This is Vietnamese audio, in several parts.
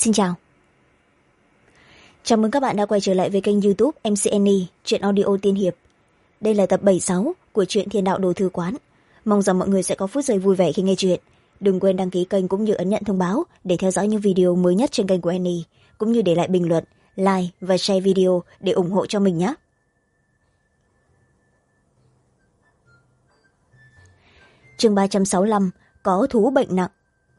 Xin chào. Chào mừng các bạn đã quay trở lại với kênh YouTube MCNE, truyện audio tiên hiệp. Đây là tập 76 của truyện Thiên Đạo Đồ Thư Quán. Mong rằng mọi người sẽ có phút giây vui vẻ khi nghe chuyện. Đừng quên đăng ký kênh cũng như ấn nhận thông báo để theo dõi những video mới nhất trên kênh của Annie, cũng như để lại bình luận, like và share video để ủng hộ cho mình nhé. Chương 365, có thú bệnh nặng.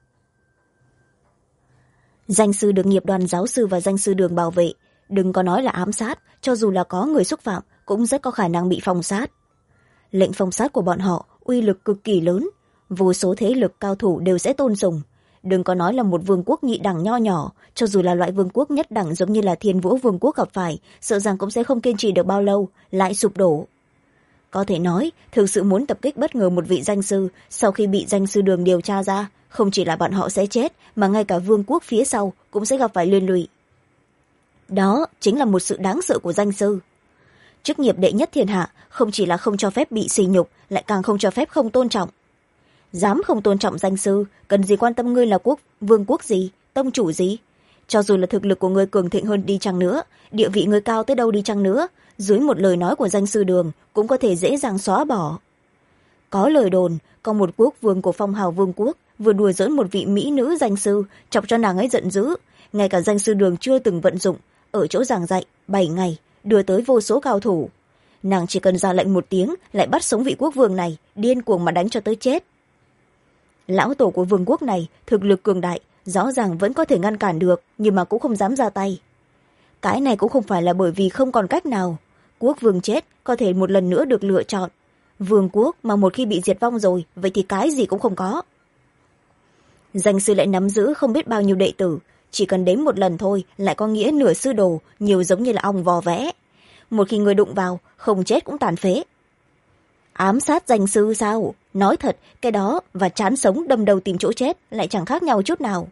Danh sư được nghiệp đoàn giáo sư và danh sư đường bảo vệ, đừng có nói là ám sát, cho dù là có người xúc phạm cũng rất có khả năng bị phong sát. Lệnh phong sát của bọn họ uy lực cực kỳ lớn, vô số thế lực cao thủ đều sẽ tôn sùng. Đừng có nói là một vương quốc nhị đẳng nho nhỏ, cho dù là loại vương quốc nhất đẳng giống như là Thiên Vũ vương quốc gặp phải, sợ rằng cũng sẽ không kiên trì được bao lâu, lại sụp đổ. Có thể nói, thực sự muốn tập kích bất ngờ một vị danh sư, sau khi bị danh sư đường điều tra ra, không chỉ là bọn họ sẽ chết, mà ngay cả vương quốc phía sau cũng sẽ gặp phải liên lụy. Đó chính là một sự đáng sợ của danh sư. Chức nghiệp đệ nhất thiên hạ không chỉ là không cho phép bị sỉ nhục, lại càng không cho phép không tôn trọng. Dám không tôn trọng danh sư, cần gì quan tâm ngươi là vương quốc gì, tông chủ gì. Cho dù là thực lực của ngươi cường thịnh hơn đi chăng nữa, địa vị ngươi cao tới đâu đi chăng nữa, dưới một lời nói của danh sư đường cũng có thể dễ dàng xóa bỏ. Có lời đồn, có một quốc vương của phong hào vương quốc vừa đùa giỡn một vị mỹ nữ danh sư, chọc cho nàng ấy giận dữ. Ngay cả danh sư đường chưa từng vận dụng, ở chỗ giảng dạy 7 ngày đưa tới vô số cao thủ. Nàng chỉ cần ra lệnh một tiếng lại bắt sống vị quốc vương này, điên cuồng mà đánh cho tới chết. Lão tổ của vương quốc này thực lực cường đại, rõ ràng vẫn có thể ngăn cản được, nhưng mà cũng không dám ra tay. Cái này cũng không phải là bởi vì không còn cách nào. Quốc vương chết có thể một lần nữa được lựa chọn. Vương quốc mà một khi bị diệt vong rồi, vậy thì cái gì cũng không có. Danh sư lại nắm giữ không biết bao nhiêu đệ tử, chỉ cần đếm một lần thôi lại có nghĩa nửa sư đồ, nhiều giống như là ong vò vẽ. Một khi người đụng vào, không chết cũng tàn phế. Ám sát danh sư sao? Nói thật, cái đó và chán sống đâm đầu tìm chỗ chết lại chẳng khác nhau chút nào.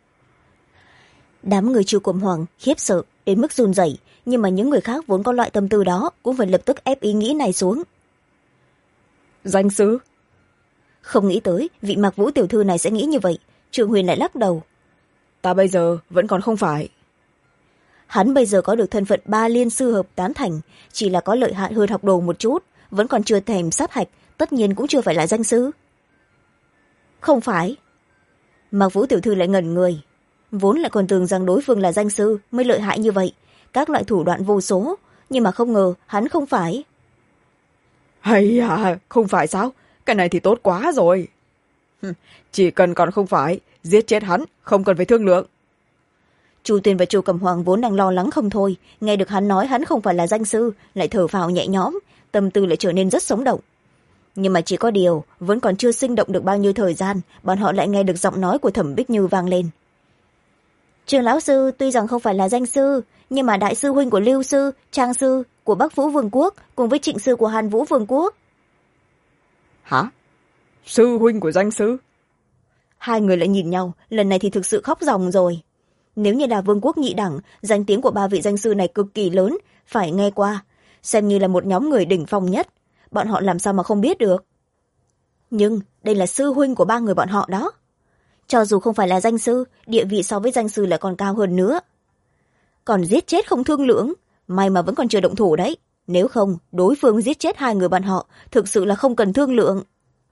Đám người Chu Cẩm Hoàng khiếp sợ đến mức run rẩy, nhưng mà những người khác vốn có loại tâm tư đó cũng phải lập tức ép ý nghĩ này xuống. Danh sư? Không nghĩ tới vị Mạc Vũ tiểu thư này sẽ nghĩ như vậy. Trương Huyền lại lắc đầu. Ta bây giờ vẫn còn không phải. Hắn bây giờ có được thân phận 3 liên sư hợp tán thành, chỉ là có lợi hại hơn học đồ một chút, vẫn còn chưa thèm sát hạch, tất nhiên cũng chưa phải là danh sư. Không phải. Mạc Vũ tiểu thư lại ngẩn người. Vốn lại còn tưởng rằng đối phương là danh sư mới lợi hại như vậy, các loại thủ đoạn vô số, nhưng mà không ngờ hắn không phải. Hay à, không phải sao? Cái này thì tốt quá rồi. Chỉ cần còn không phải, giết chết hắn, không cần phải thương lượng. Chu Tuyền và Chu Cẩm Hoàng vốn đang lo lắng không thôi, nghe được hắn nói hắn không phải là danh sư, lại thở phào nhẹ nhõm, tâm tư lại trở nên rất sống động. Nhưng mà chỉ có điều, vẫn còn chưa sinh động được bao nhiêu thời gian, bọn họ lại nghe được giọng nói của Thẩm Bích Như vang lên. Trường lão sư tuy rằng không phải là danh sư, nhưng mà đại sư huynh của Lưu sư, Trang sư của Bắc Vũ vương quốc cùng với Trịnh sư của Hàn Vũ vương quốc. Hả? Sư huynh của danh sư? Hai người lại nhìn nhau, lần này thì thực sự khóc ròng rồi. Nếu như là vương quốc nhị đẳng, danh tiếng của 3 vị danh sư này cực kỳ lớn, phải nghe qua, xem như là một nhóm người đỉnh phong nhất, bọn họ làm sao mà không biết được. Nhưng đây là sư huynh của 3 người bọn họ đó. Cho dù không phải là danh sư, địa vị so với danh sư lại còn cao hơn nữa. Còn giết chết không thương lượng, may mà vẫn còn chưa động thủ đấy. Nếu không, đối phương giết chết 2 người bọn họ, thực sự là không cần thương lượng.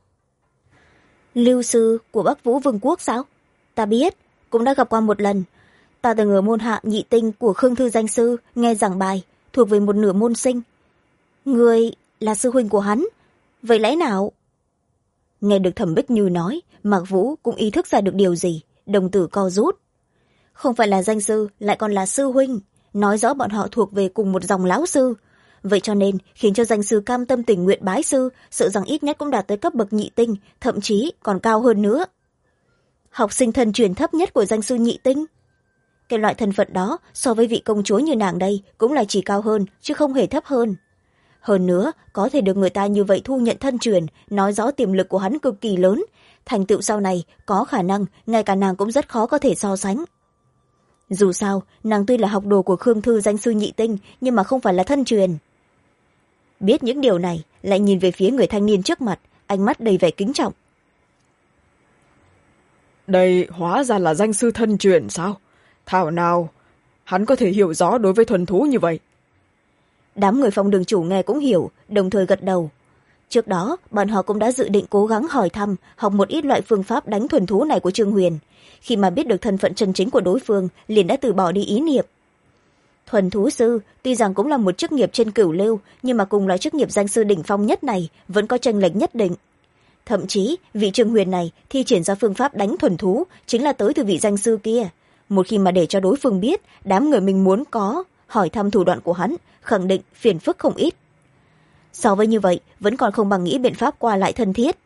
Lưu sư của Bắc Vũ vương quốc sao? Ta biết, cũng đã gặp qua một lần. Ta từng ở môn hạ nhị tinh của Khương Thư danh sư, nghe giảng bài, thuộc về một nửa môn sinh. Người là sư huynh của hắn, vậy lẽ nào? Nghe được Thẩm Bích Như nói, Mạc Vũ cũng ý thức ra được điều gì, đồng tử co rút. Không phải là danh sư, lại còn là sư huynh, nói rõ bọn họ thuộc về cùng một dòng lão sư. Vậy cho nên khiến cho danh sư cam tâm tình nguyện bái sư, sợ rằng ít nhất cũng đạt tới cấp bậc nhị tinh, thậm chí còn cao hơn nữa. Học sinh thân truyền thấp nhất của danh sư nhị tinh. Cái loại thân phận đó so với vị công chúa như nàng đây cũng là chỉ cao hơn, chứ không hề thấp hơn. Hơn nữa, có thể được người ta như vậy thu nhận thân truyền, nói rõ tiềm lực của hắn cực kỳ lớn. Thành tựu sau này, có khả năng, ngay cả nàng cũng rất khó có thể so sánh. Dù sao, nàng tuy là học đồ của Khương Thư danh sư nhị tinh, nhưng mà không phải là thân truyền. Biết những điều này, lại nhìn về phía người thanh niên trước mặt, ánh mắt đầy vẻ kính trọng. Đây hóa ra là danh sư thân truyền sao? thảo nào hắn có thể hiểu rõ đối với thuần thú như vậy. Đám người Phong đường chủ nghe cũng hiểu, đồng thời gật đầu. Trước đó bọn họ cũng đã dự định cố gắng hỏi thăm, học một ít loại phương pháp đánh thuần thú này của Trương Huyền. Khi mà biết được thân phận chân chính của đối phương, liền đã từ bỏ đi ý niệm. Thuần thú sư tuy rằng cũng là một chức nghiệp trên cửu lưu, nhưng mà cùng là chức nghiệp danh sư đỉnh phong nhất này vẫn có chênh lệch nhất định. Thậm chí vị Trương Huyền này thi triển ra phương pháp đánh thuần thú chính là tới từ vị danh sư kia. Một khi mà để cho đối phương biết đám người mình muốn có hỏi thăm thủ đoạn của hắn, khẳng định phiền phức không ít. So với như vậy vẫn còn không bằng nghĩ biện pháp qua lại thân thiết.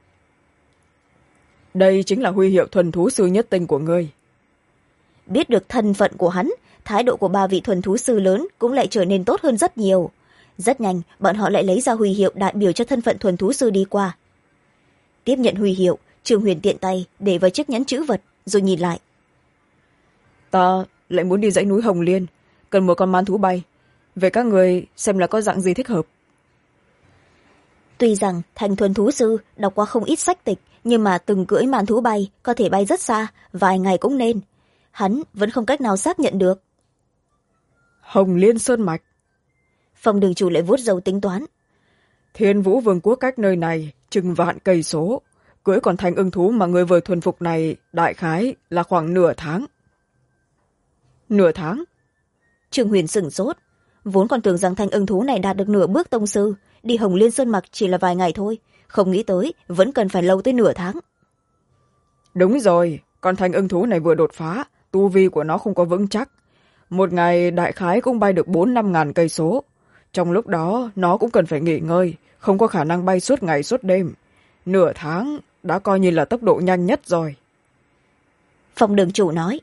Đây chính là huy hiệu thuần thú sư nhất tinh của ngươi. Biết được thân phận của hắn, thái độ của ba vị thuần thú sư lớn cũng lại trở nên tốt hơn rất nhiều. Rất nhanh bọn họ lại lấy ra huy hiệu đại biểu cho thân phận thuần thú sư đi qua. Tiếp nhận huy hiệu, Trương Huyền tiện tay để vào chiếc nhẫn chữ vật rồi nhìn lại. Ta lại muốn đi dãy núi Hồng Liên, cần một con man thú bay. Về các người xem là có dạng gì thích hợp. Tuy rằng thành thuần thú sư đọc qua không ít sách tịch, nhưng mà từng cưỡi man thú bay có thể bay rất xa, vài ngày cũng nên. Hắn vẫn không cách nào xác nhận được. Hồng Liên Sơn Mạch. Phong đường chủ lại vuốt râu tính toán. Thiên Vũ Vương quốc cách nơi này chừng vạn cây số. Cưỡi con thanh ưng thú mà người vừa thuần phục này đại khái là khoảng nửa tháng. Nửa tháng? Trương Huyền sửng sốt. Vốn còn tưởng rằng thanh ưng thú này đạt được nửa bước tông sư, đi Hồng Liên Sơn Mạch chỉ là vài ngày thôi, không nghĩ tới vẫn cần phải lâu tới nửa tháng. Đúng rồi, con thanh ưng thú này vừa đột phá, tu vi của nó không có vững chắc. Một ngày đại khái cũng bay được 4-5 ngàn cây số. Trong lúc đó nó cũng cần phải nghỉ ngơi, không có khả năng bay suốt ngày suốt đêm. Nửa tháng đã coi như là tốc độ nhanh nhất rồi. Phong đường chủ nói.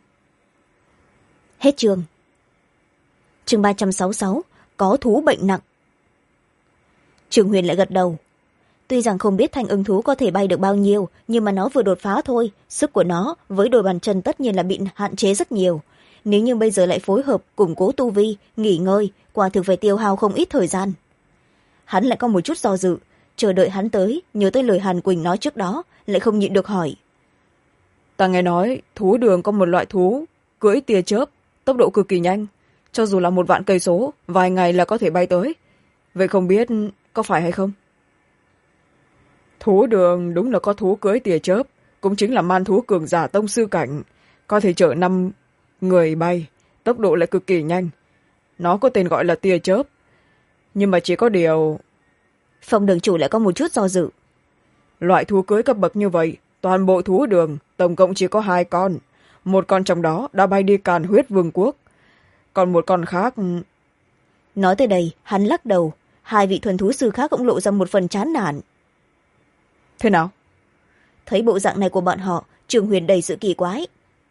Hết chương. Chương 366, có thú bệnh nặng. Trương Huyền lại gật đầu. Tuy rằng không biết thanh ưng thú có thể bay được bao nhiêu, nhưng mà nó vừa đột phá thôi, sức của nó với đôi bàn chân tất nhiên là bị hạn chế rất nhiều. Nếu như bây giờ lại phối hợp củng cố tu vi, nghỉ ngơi, quả thực phải tiêu hao không ít thời gian. Hắn lại có một chút do dự, chờ đợi hắn tới, nhớ tới lời Hàn Quỳnh nói trước đó, lại không nhịn được hỏi. Ta nghe nói thú đường có một loại thú cưỡi tia chớp, tốc độ cực kỳ nhanh, cho dù là 1 vạn cây số, vài ngày là có thể bay tới. Vậy không biết có phải hay không? Thú đường đúng là có thú cưỡi tia chớp, cũng chính là man thú cường giả tông sư cảnh, có thể chở 5 người bay, tốc độ lại cực kỳ nhanh. Nó có tên gọi là tia chớp. Nhưng mà chỉ có điều... Phong đường chủ lại có một chút do dự. Loại thú cưỡi cấp bậc như vậy, toàn bộ thú đường tổng cộng chỉ có 2 con. Một con trong đó đã bay đi Càn Huyết Vương quốc. Còn một con khác... Nói tới đây, hắn lắc đầu. Hai vị thuần thú sư khác cũng lộ ra một phần chán nản. Thế nào? Thấy bộ dạng này của bọn họ, Trương Huyền đầy sự kỳ quái.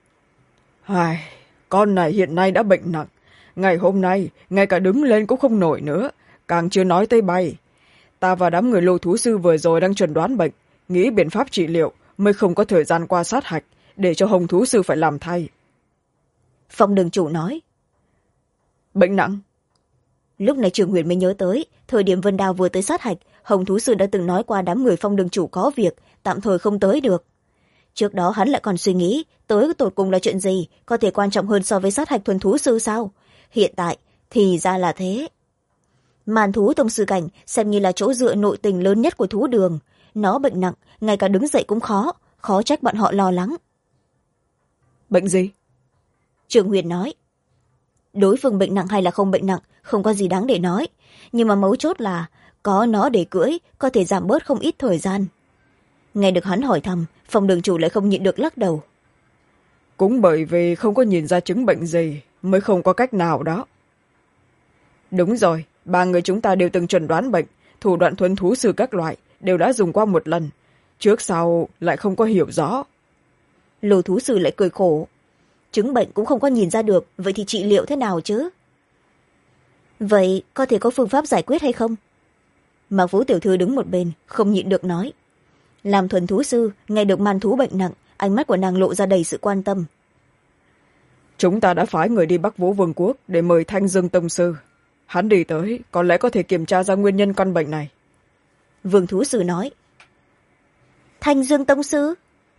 Con này hiện nay đã bệnh nặng. Ngày hôm nay, ngay cả đứng lên cũng không nổi nữa. Càng chưa nói tới bay. Ta và đám người lô thú sư vừa rồi đang chuẩn đoán bệnh, nghĩ biện pháp trị liệu, mới không có thời gian qua sát hạch, để cho hồng thú sư phải làm thay. Phong đường chủ nói. Bệnh nặng? Lúc này Trương Huyền mới nhớ tới, thời điểm Vân Đào vừa tới sát hạch, hồng thú sư đã từng nói qua đám người Phong đường chủ có việc, tạm thời không tới được. Trước đó hắn lại còn suy nghĩ, tới tột cùng là chuyện gì, có thể quan trọng hơn so với sát hạch thuần thú sư sao? Hiện tại, thì ra là thế. Màn thú tông sư cảnh xem như là chỗ dựa nội tình lớn nhất của thú đường. Nó bệnh nặng, ngay cả đứng dậy cũng khó, khó trách bọn họ lo lắng. Bệnh gì? Trương Huyền nói. Đối phương bệnh nặng hay là không bệnh nặng, không có gì đáng để nói. Nhưng mà mấu chốt là, có nó để cưỡi, có thể giảm bớt không ít thời gian. Nghe được hắn hỏi thăm, Phong đường chủ lại không nhịn được lắc đầu. Cũng bởi vì không có nhìn ra chứng bệnh gì, mới không có cách nào đó. Đúng rồi, 3 người chúng ta đều từng chẩn đoán bệnh, thủ đoạn thuần thú sư các loại, đều đã dùng qua một lần. Trước sau lại không có hiểu rõ. Lô thú sư lại cười khổ. Chứng bệnh cũng không có nhìn ra được, vậy thì trị liệu thế nào chứ? Vậy có thể có phương pháp giải quyết hay không? Mạc Vũ tiểu thư đứng một bên, không nhịn được nói. Làm thuần thú sư, nghe được man thú bệnh nặng, ánh mắt của nàng lộ ra đầy sự quan tâm. Chúng ta đã phái người đi Bắc Vũ Vương quốc để mời Thanh Dương tông sư. Hắn đi tới, có lẽ có thể kiểm tra ra nguyên nhân căn bệnh này. Vương thú sư nói. Thanh Dương tông sư?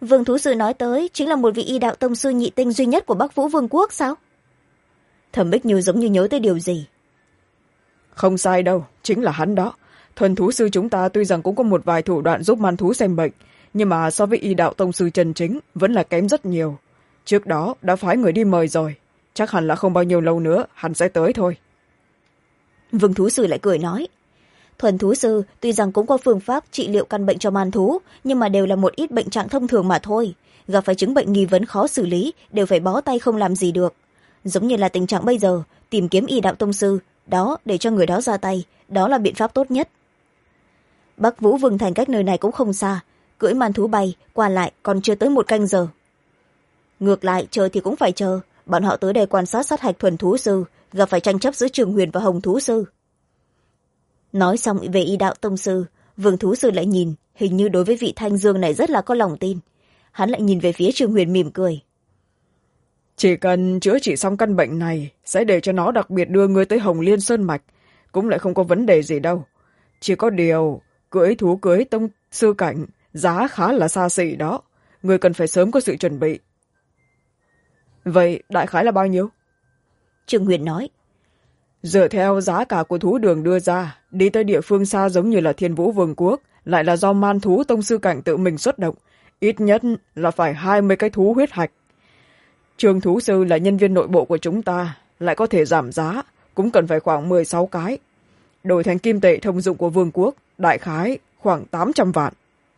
Vương thú sư nói tới chính là một vị y đạo tông sư nhị tinh duy nhất của Bắc Vũ Vương quốc sao? Thẩm Bích Như giống như nhớ tới điều gì. Không sai đâu, chính là hắn đó. Thuần thú sư chúng ta tuy rằng cũng có một vài thủ đoạn giúp man thú xem bệnh, nhưng mà so với y đạo tông sư chân chính vẫn là kém rất nhiều. Trước đó đã phái người đi mời rồi, chắc hẳn là không bao nhiêu lâu nữa hắn sẽ tới thôi. Vương thú sư lại cười nói, thuần thú sư tuy rằng cũng có phương pháp trị liệu căn bệnh cho man thú, nhưng mà đều là một ít bệnh trạng thông thường mà thôi. Gặp phải chứng bệnh nghi vấn khó xử lý đều phải bó tay không làm gì được. Giống như là tình trạng bây giờ, tìm kiếm y đạo tông sư đó để cho người đó ra tay, đó là biện pháp tốt nhất. Bắc Vũ Vương thành cách nơi này cũng không xa, cưỡi man thú bay qua lại còn chưa tới 1 canh giờ. Ngược lại chờ thì cũng phải chờ, bọn họ tới đây quan sát sát hạch thuần thú sư, gặp phải tranh chấp giữa Trường Huyền và Hồng thú sư. Nói xong về y đạo tông sư, Vương thú sư lại nhìn, hình như đối với vị Thanh Dương này rất là có lòng tin. Hắn lại nhìn về phía Trường Huyền mỉm cười. Chỉ cần chữa trị xong căn bệnh này, sẽ để cho nó đặc biệt đưa ngươi tới Hồng Liên Sơn Mạch, cũng lại không có vấn đề gì đâu. Chỉ có điều, cưỡi thú cưới tông sư cảnh, giá khá là xa xỉ đó. Ngươi cần phải sớm có sự chuẩn bị. Vậy đại khái là bao nhiêu? Trường Huyền nói. Dựa theo giá cả của thú đường đưa ra, đi tới địa phương xa giống như là Thiên Vũ Vương quốc, lại là do man thú tông sư cảnh tự mình xuất động, ít nhất là phải 20 cái thú huyết hạch. Trường thú sư là nhân viên nội bộ của chúng ta, lại có thể giảm giá, cũng cần phải khoảng 16 cái. Đổi thành kim tệ thông dụng của vương quốc, đại khái khoảng 800 vạn.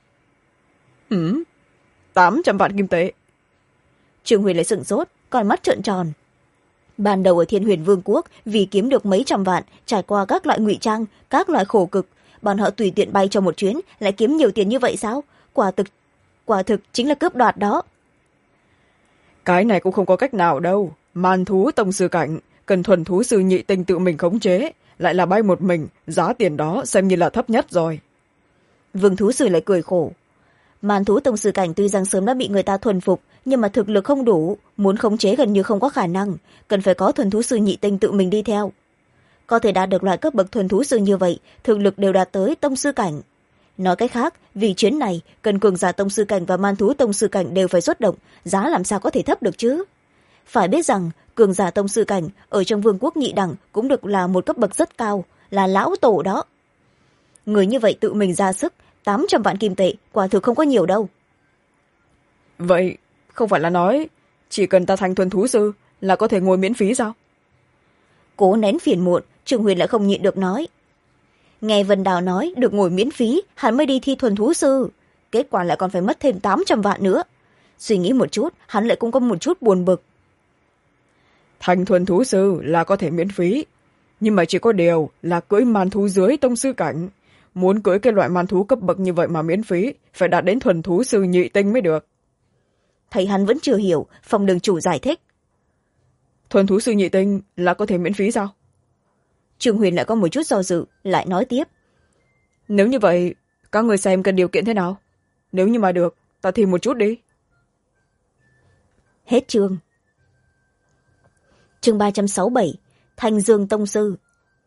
800 vạn kim tệ. Trường Huyền lại sửng sốt, con mắt trợn tròn. Ban đầu ở Thiên Huyền Vương quốc, vì kiếm được mấy trăm vạn, trải qua các loại ngụy trang, các loại khổ cực, bọn họ tùy tiện bay cho một chuyến, lại kiếm nhiều tiền như vậy sao? Quả thực chính là cướp đoạt đó. Cái này cũng không có cách nào đâu. Man thú tông sư cảnh, cần thuần thú sư nhị tinh tự mình khống chế, lại là bay một mình, giá tiền đó xem như là thấp nhất rồi. Vương thú sư lại cười khổ. Man thú tông sư cảnh tuy rằng sớm đã bị người ta thuần phục, nhưng mà thực lực không đủ, muốn khống chế gần như không có khả năng, cần phải có thuần thú sư nhị tinh tự mình đi theo. Có thể đạt được loại cấp bậc thuần thú sư như vậy, thực lực đều đạt tới tông sư cảnh. Nói cách khác, vì chuyến này, cần cường giả tông sư cảnh và man thú tông sư cảnh đều phải xuất động, giá làm sao có thể thấp được chứ? Phải biết rằng, cường giả tông sư cảnh ở trong vương quốc nhị đẳng cũng được là một cấp bậc rất cao, là lão tổ đó. Người như vậy tự mình ra sức, 800 vạn kim tệ, quả thực không có nhiều đâu. Vậy, không phải là nói, chỉ cần ta thành thuần thú sư là có thể ngồi miễn phí sao? Cố nén phiền muộn, Trường Huyền lại không nhịn được nói. Nghe Vân Đào nói được ngồi miễn phí, hắn mới đi thi thuần thú sư. Kết quả lại còn phải mất thêm 800 vạn nữa. Suy nghĩ một chút, hắn lại cũng có một chút buồn bực. Thành thuần thú sư là có thể miễn phí, nhưng mà chỉ có điều là cưỡi man thú dưới tông sư cảnh. Muốn cưỡi cái loại man thú cấp bậc như vậy mà miễn phí, phải đạt đến thuần thú sư nhị tinh mới được. Thấy hắn vẫn chưa hiểu, phòng đường chủ giải thích. Thuần thú sư nhị tinh là có thể miễn phí sao? Trường Huyền lại có một chút do dự, lại nói tiếp. Nếu như vậy, các người xem cần điều kiện thế nào? Nếu như mà được, ta thi một chút đi. Hết chương. Chương 367, Thanh Dương tông sư.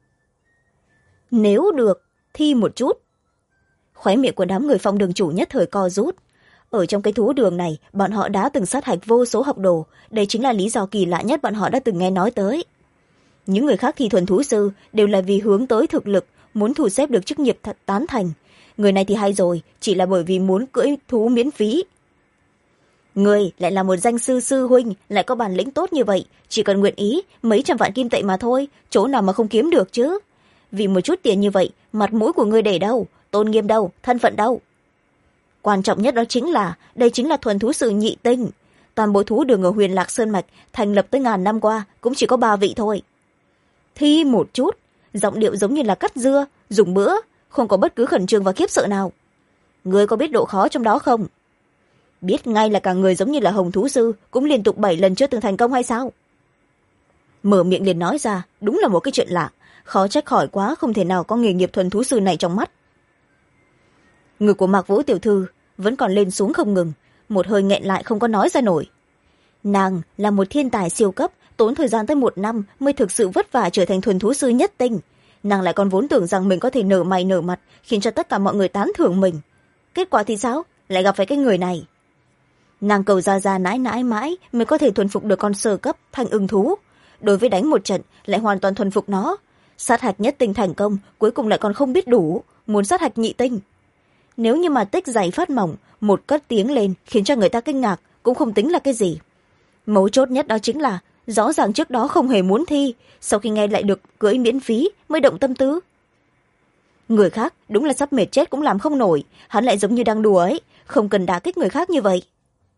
Nếu được, thi một chút. Khóe miệng của đám người phong đường chủ nhất thời co rút. Ở trong cái thú đường này, bọn họ đã từng sát hạch vô số học đồ, đây chính là lý do kỳ lạ nhất bọn họ đã từng nghe nói tới. Những người khác thi thuần thú sư đều là vì hướng tới thực lực, muốn thu xếp được chức nghiệp tán thành. Người này thì hay rồi, chỉ là bởi vì muốn cưỡi thú miễn phí. Người lại là một danh sư sư huynh, lại có bản lĩnh tốt như vậy, chỉ cần nguyện ý, mấy trăm vạn kim tệ mà thôi, chỗ nào mà không kiếm được chứ. Vì một chút tiền như vậy, mặt mũi của ngươi để đâu, tôn nghiêm đâu, thân phận đâu. Quan trọng nhất đó chính là, đây chính là thuần thú sư nhị tinh. Toàn bộ thú đường ở Huyền Lạc Sơn Mạch, thành lập tới ngàn năm qua, cũng chỉ có 3 vị thôi. Thi một chút, giọng điệu giống như là cắt dưa, dùng bữa, không có bất cứ khẩn trương và khiếp sợ nào. Ngươi có biết độ khó trong đó không? Biết ngay là cả người giống như là Hồng thú sư, cũng liên tục 7 lần chưa từng thành công hay sao? Mở miệng liền nói ra, đúng là một cái chuyện lạ, khó trách khỏi quá không thể nào có nghề nghiệp thuần thú sư này trong mắt. Ngực của Mạc Vũ tiểu thư vẫn còn lên xuống không ngừng, một hơi nghẹn lại không có nói ra nổi. Nàng là một thiên tài siêu cấp, tốn thời gian tới 1 năm mới thực sự vất vả trở thành thuần thú sư nhất tinh. Nàng lại còn vốn tưởng rằng mình có thể nở mày nở mặt, khiến cho tất cả mọi người tán thưởng mình. Kết quả thì sao? Lại gặp phải cái người này. nàng cầu ra nãi nãi mãi mới có thể thuần phục được con sơ cấp thanh ưng thú. Đối với đánh một trận lại hoàn toàn thuần phục nó. Sát hạch nhất tinh thành công, cuối cùng lại còn không biết đủ, muốn sát hạch nhị tinh. Nếu như mà tích giày phát mỏng, một cất tiếng lên khiến cho người ta kinh ngạc, cũng không tính là cái gì. Mấu chốt nhất đó chính là rõ ràng trước đó không hề muốn thi, sau khi nghe lại được cưỡi miễn phí mới động tâm tư. Người khác đúng là sắp mệt chết cũng làm không nổi, hắn lại giống như đang đùa ấy, không cần đả kích người khác như vậy.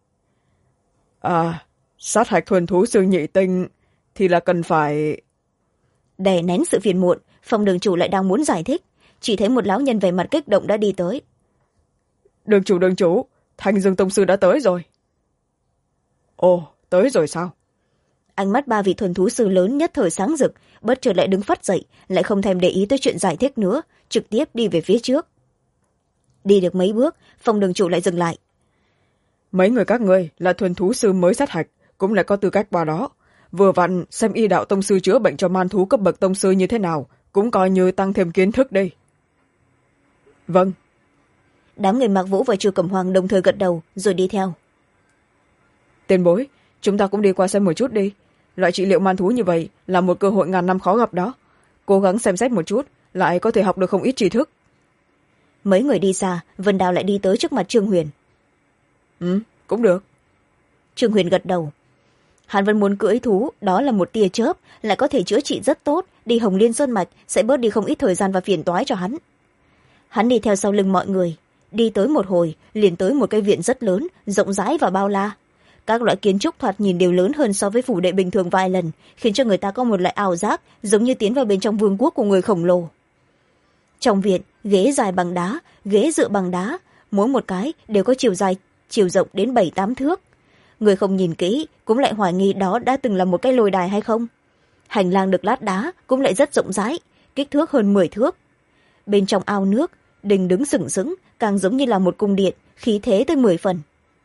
Sát hạch thuần thú sư nhị tinh thì là cần phải... Đè nén sự phiền muộn, Phong đường chủ lại đang muốn giải thích, chỉ thấy một lão nhân về mặt kích động đã đi tới. Đường chủ, Thanh Dương tông sư đã tới rồi. Ồ, tới rồi sao? Ánh mắt ba vị thuần thú sư lớn nhất thời sáng rực, bất chợt lại đứng phắt dậy, lại không thèm để ý tới chuyện giải thích nữa, trực tiếp đi về phía trước. Đi được mấy bước, Phong đường chủ lại dừng lại. Mấy người các ngươi là thuần thú sư mới sát hạch, cũng lại có tư cách vào đó. Vừa vặn xem y đạo tông sư chữa bệnh cho man thú cấp bậc tông sư như thế nào, cũng coi như tăng thêm kiến thức đây. Vâng. Đám người Mạc Vũ và Chu Cẩm Hoàng đồng thời gật đầu rồi đi theo. Tiền bối, chúng ta cũng đi qua xem một chút đi. Loại trị liệu man thú như vậy là một cơ hội ngàn năm khó gặp đó. Cố gắng xem xét một chút, lại có thể học được không ít tri thức. Mấy người đi xa, Vân Đào lại đi tới trước mặt Trương Huyền. Cũng được. Trương Huyền gật đầu. Hắn vẫn muốn cưỡi thú, đó là một tia chớp, lại có thể chữa trị rất tốt, đi Hồng Liên Sơn Mạch sẽ bớt đi không ít thời gian và phiền toái cho hắn. Hắn đi theo sau lưng mọi người, đi tới một hồi, liền tới một cái viện rất lớn, rộng rãi và bao la. Các loại kiến trúc thoạt nhìn đều lớn hơn so với phủ đệ bình thường vài lần, khiến cho người ta có một loại ảo giác giống như tiến vào bên trong vương quốc của người khổng lồ. Trong viện, ghế dài bằng đá, ghế dựa bằng đá, mỗi một cái đều có chiều dài chiều rộng đến 7-8 thước. Người không nhìn kỹ cũng lại hoài nghi đó đã từng là một cái lôi đài hay không. Hành lang được lát đá cũng lại rất rộng rãi, kích thước hơn 10 thước. Bên trong ao nước, đình đứng sừng sững, càng giống như là một cung điện, khí thế tới 10 phần.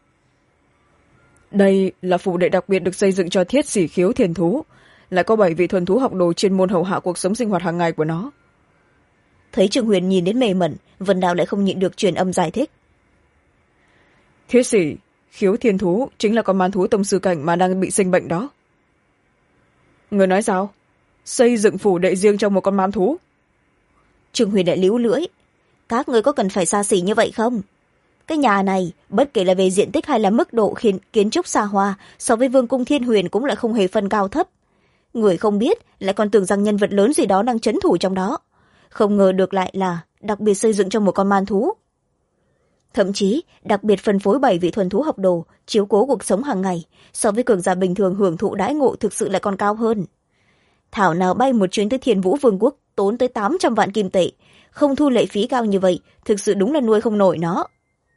Đây là phủ đệ đặc biệt được xây dựng cho Thiết Sỉ Khiếu Thiên Thú, lại có 7 vị thuần thú học đồ chuyên môn hầu hạ cuộc sống sinh hoạt hàng ngày của nó. Thấy Trương Huyền nhìn đến mê mẩn, Vân Đào lại không nhịn được truyền âm giải thích. Thiết Sỉ Khiếu Thiên Thú chính là con man thú tông sư cảnh mà đang bị sinh bệnh đó. Người nói sao? Xây dựng phủ đệ riêng cho một con man thú? Trương Huyền lại líu lưỡi. Các người có cần phải xa xỉ như vậy không? Cái nhà này, bất kể là về diện tích hay là mức độ kiến trúc xa hoa, so với Vương cung Thiên Huyền cũng lại không hề phân cao thấp. Người không biết lại còn tưởng rằng nhân vật lớn gì đó đang trấn thủ trong đó. Không ngờ được lại là đặc biệt xây dựng cho một con man thú. Thậm chí đặc biệt phân phối 7 vị thuần thú học đồ, chiếu cố cuộc sống hàng ngày, so với cường giả bình thường hưởng thụ đãi ngộ thực sự lại còn cao hơn. Thảo nào bay một chuyến tới Thiên Vũ Vương quốc tốn tới 800 vạn kim tệ, không thu lệ phí cao như vậy, thực sự đúng là nuôi không nổi nó.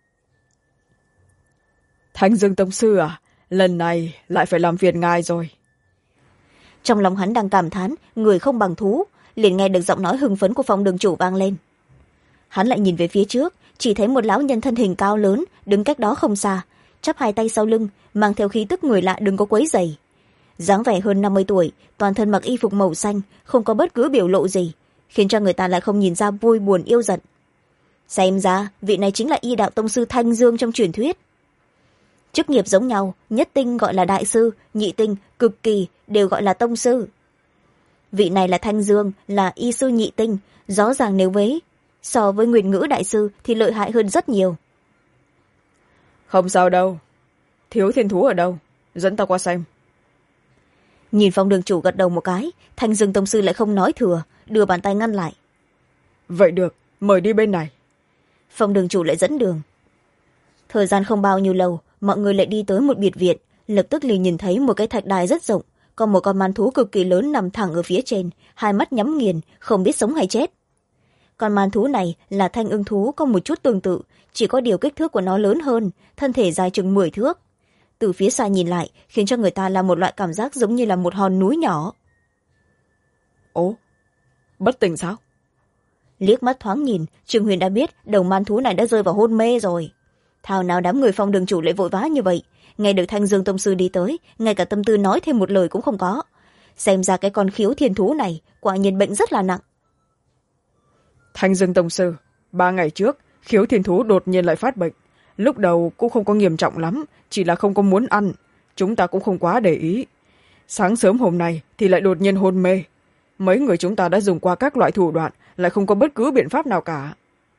Thanh Dương tông sư à, lần này lại phải làm phiền ngài rồi. Trong lòng hắn đang cảm thán người không bằng thú, liền nghe được giọng nói hưng phấn của Phong đường chủ vang lên. Hắn lại nhìn về phía trước, chỉ thấy một lão nhân thân hình cao lớn đứng cách đó không xa, chắp hai tay sau lưng, mang theo khí tức người lạ đừng có quấy rầy. Dáng vẻ hơn 50 tuổi, toàn thân mặc y phục màu xanh, không có bất cứ biểu lộ gì, khiến cho người ta lại không nhìn ra vui buồn yêu giận. Xem ra vị này chính là y đạo tông sư Thanh Dương trong truyền thuyết. Chức nghiệp giống nhau, nhất tinh gọi là đại sư, nhị tinh cực kỳ đều gọi là tông sư. Vị này là Thanh Dương, là y sư nhị tinh, rõ ràng nếu so với Nguyên Ngữ đại sư thì lợi hại hơn rất nhiều. Không sao đâu. Thiếu thiên thú ở đâu? Dẫn ta qua xem. Nhìn Phong đường chủ gật đầu một cái, Thanh Dương tông sư lại không nói thừa, đưa bàn tay ngăn lại. Vậy được, mời đi bên này. Phong đường chủ lại dẫn đường. Thời gian không bao nhiêu lâu, mọi người lại đi tới một biệt viện, lập tức liền nhìn thấy một cái thạch đài rất rộng, có một con man thú cực kỳ lớn nằm thẳng ở phía trên, hai mắt nhắm nghiền, không biết sống hay chết. Con man thú này là thanh ưng thú, có một chút tương tự, chỉ có điều kích thước của nó lớn hơn, thân thể dài chừng 10 thước. Từ phía xa nhìn lại, khiến cho người ta là một loại cảm giác giống như là một hòn núi nhỏ. Ồ, bất tỉnh sao? Liếc mắt thoáng nhìn, Trương Huyền đã biết đầu man thú này đã rơi vào hôn mê rồi. Thảo nào đám người Phong đường chủ lại vội vã như vậy, nghe được Thanh Dương tông sư đi tới, ngay cả tâm tư nói thêm một lời cũng không có. Xem ra cái con khiếu thiên thú này quả nhiên bệnh rất là nặng. Thanh Dương tông sư, 3 ngày trước khiếu thiên thú đột nhiên lại phát bệnh, lúc đầu cũng không có nghiêm trọng lắm, chỉ là không có muốn ăn, chúng ta cũng không quá để ý. Sáng sớm hôm nay thì lại đột nhiên hôn mê. Mấy người chúng ta đã dùng qua các loại thủ đoạn, lại không có bất cứ biện pháp nào cả.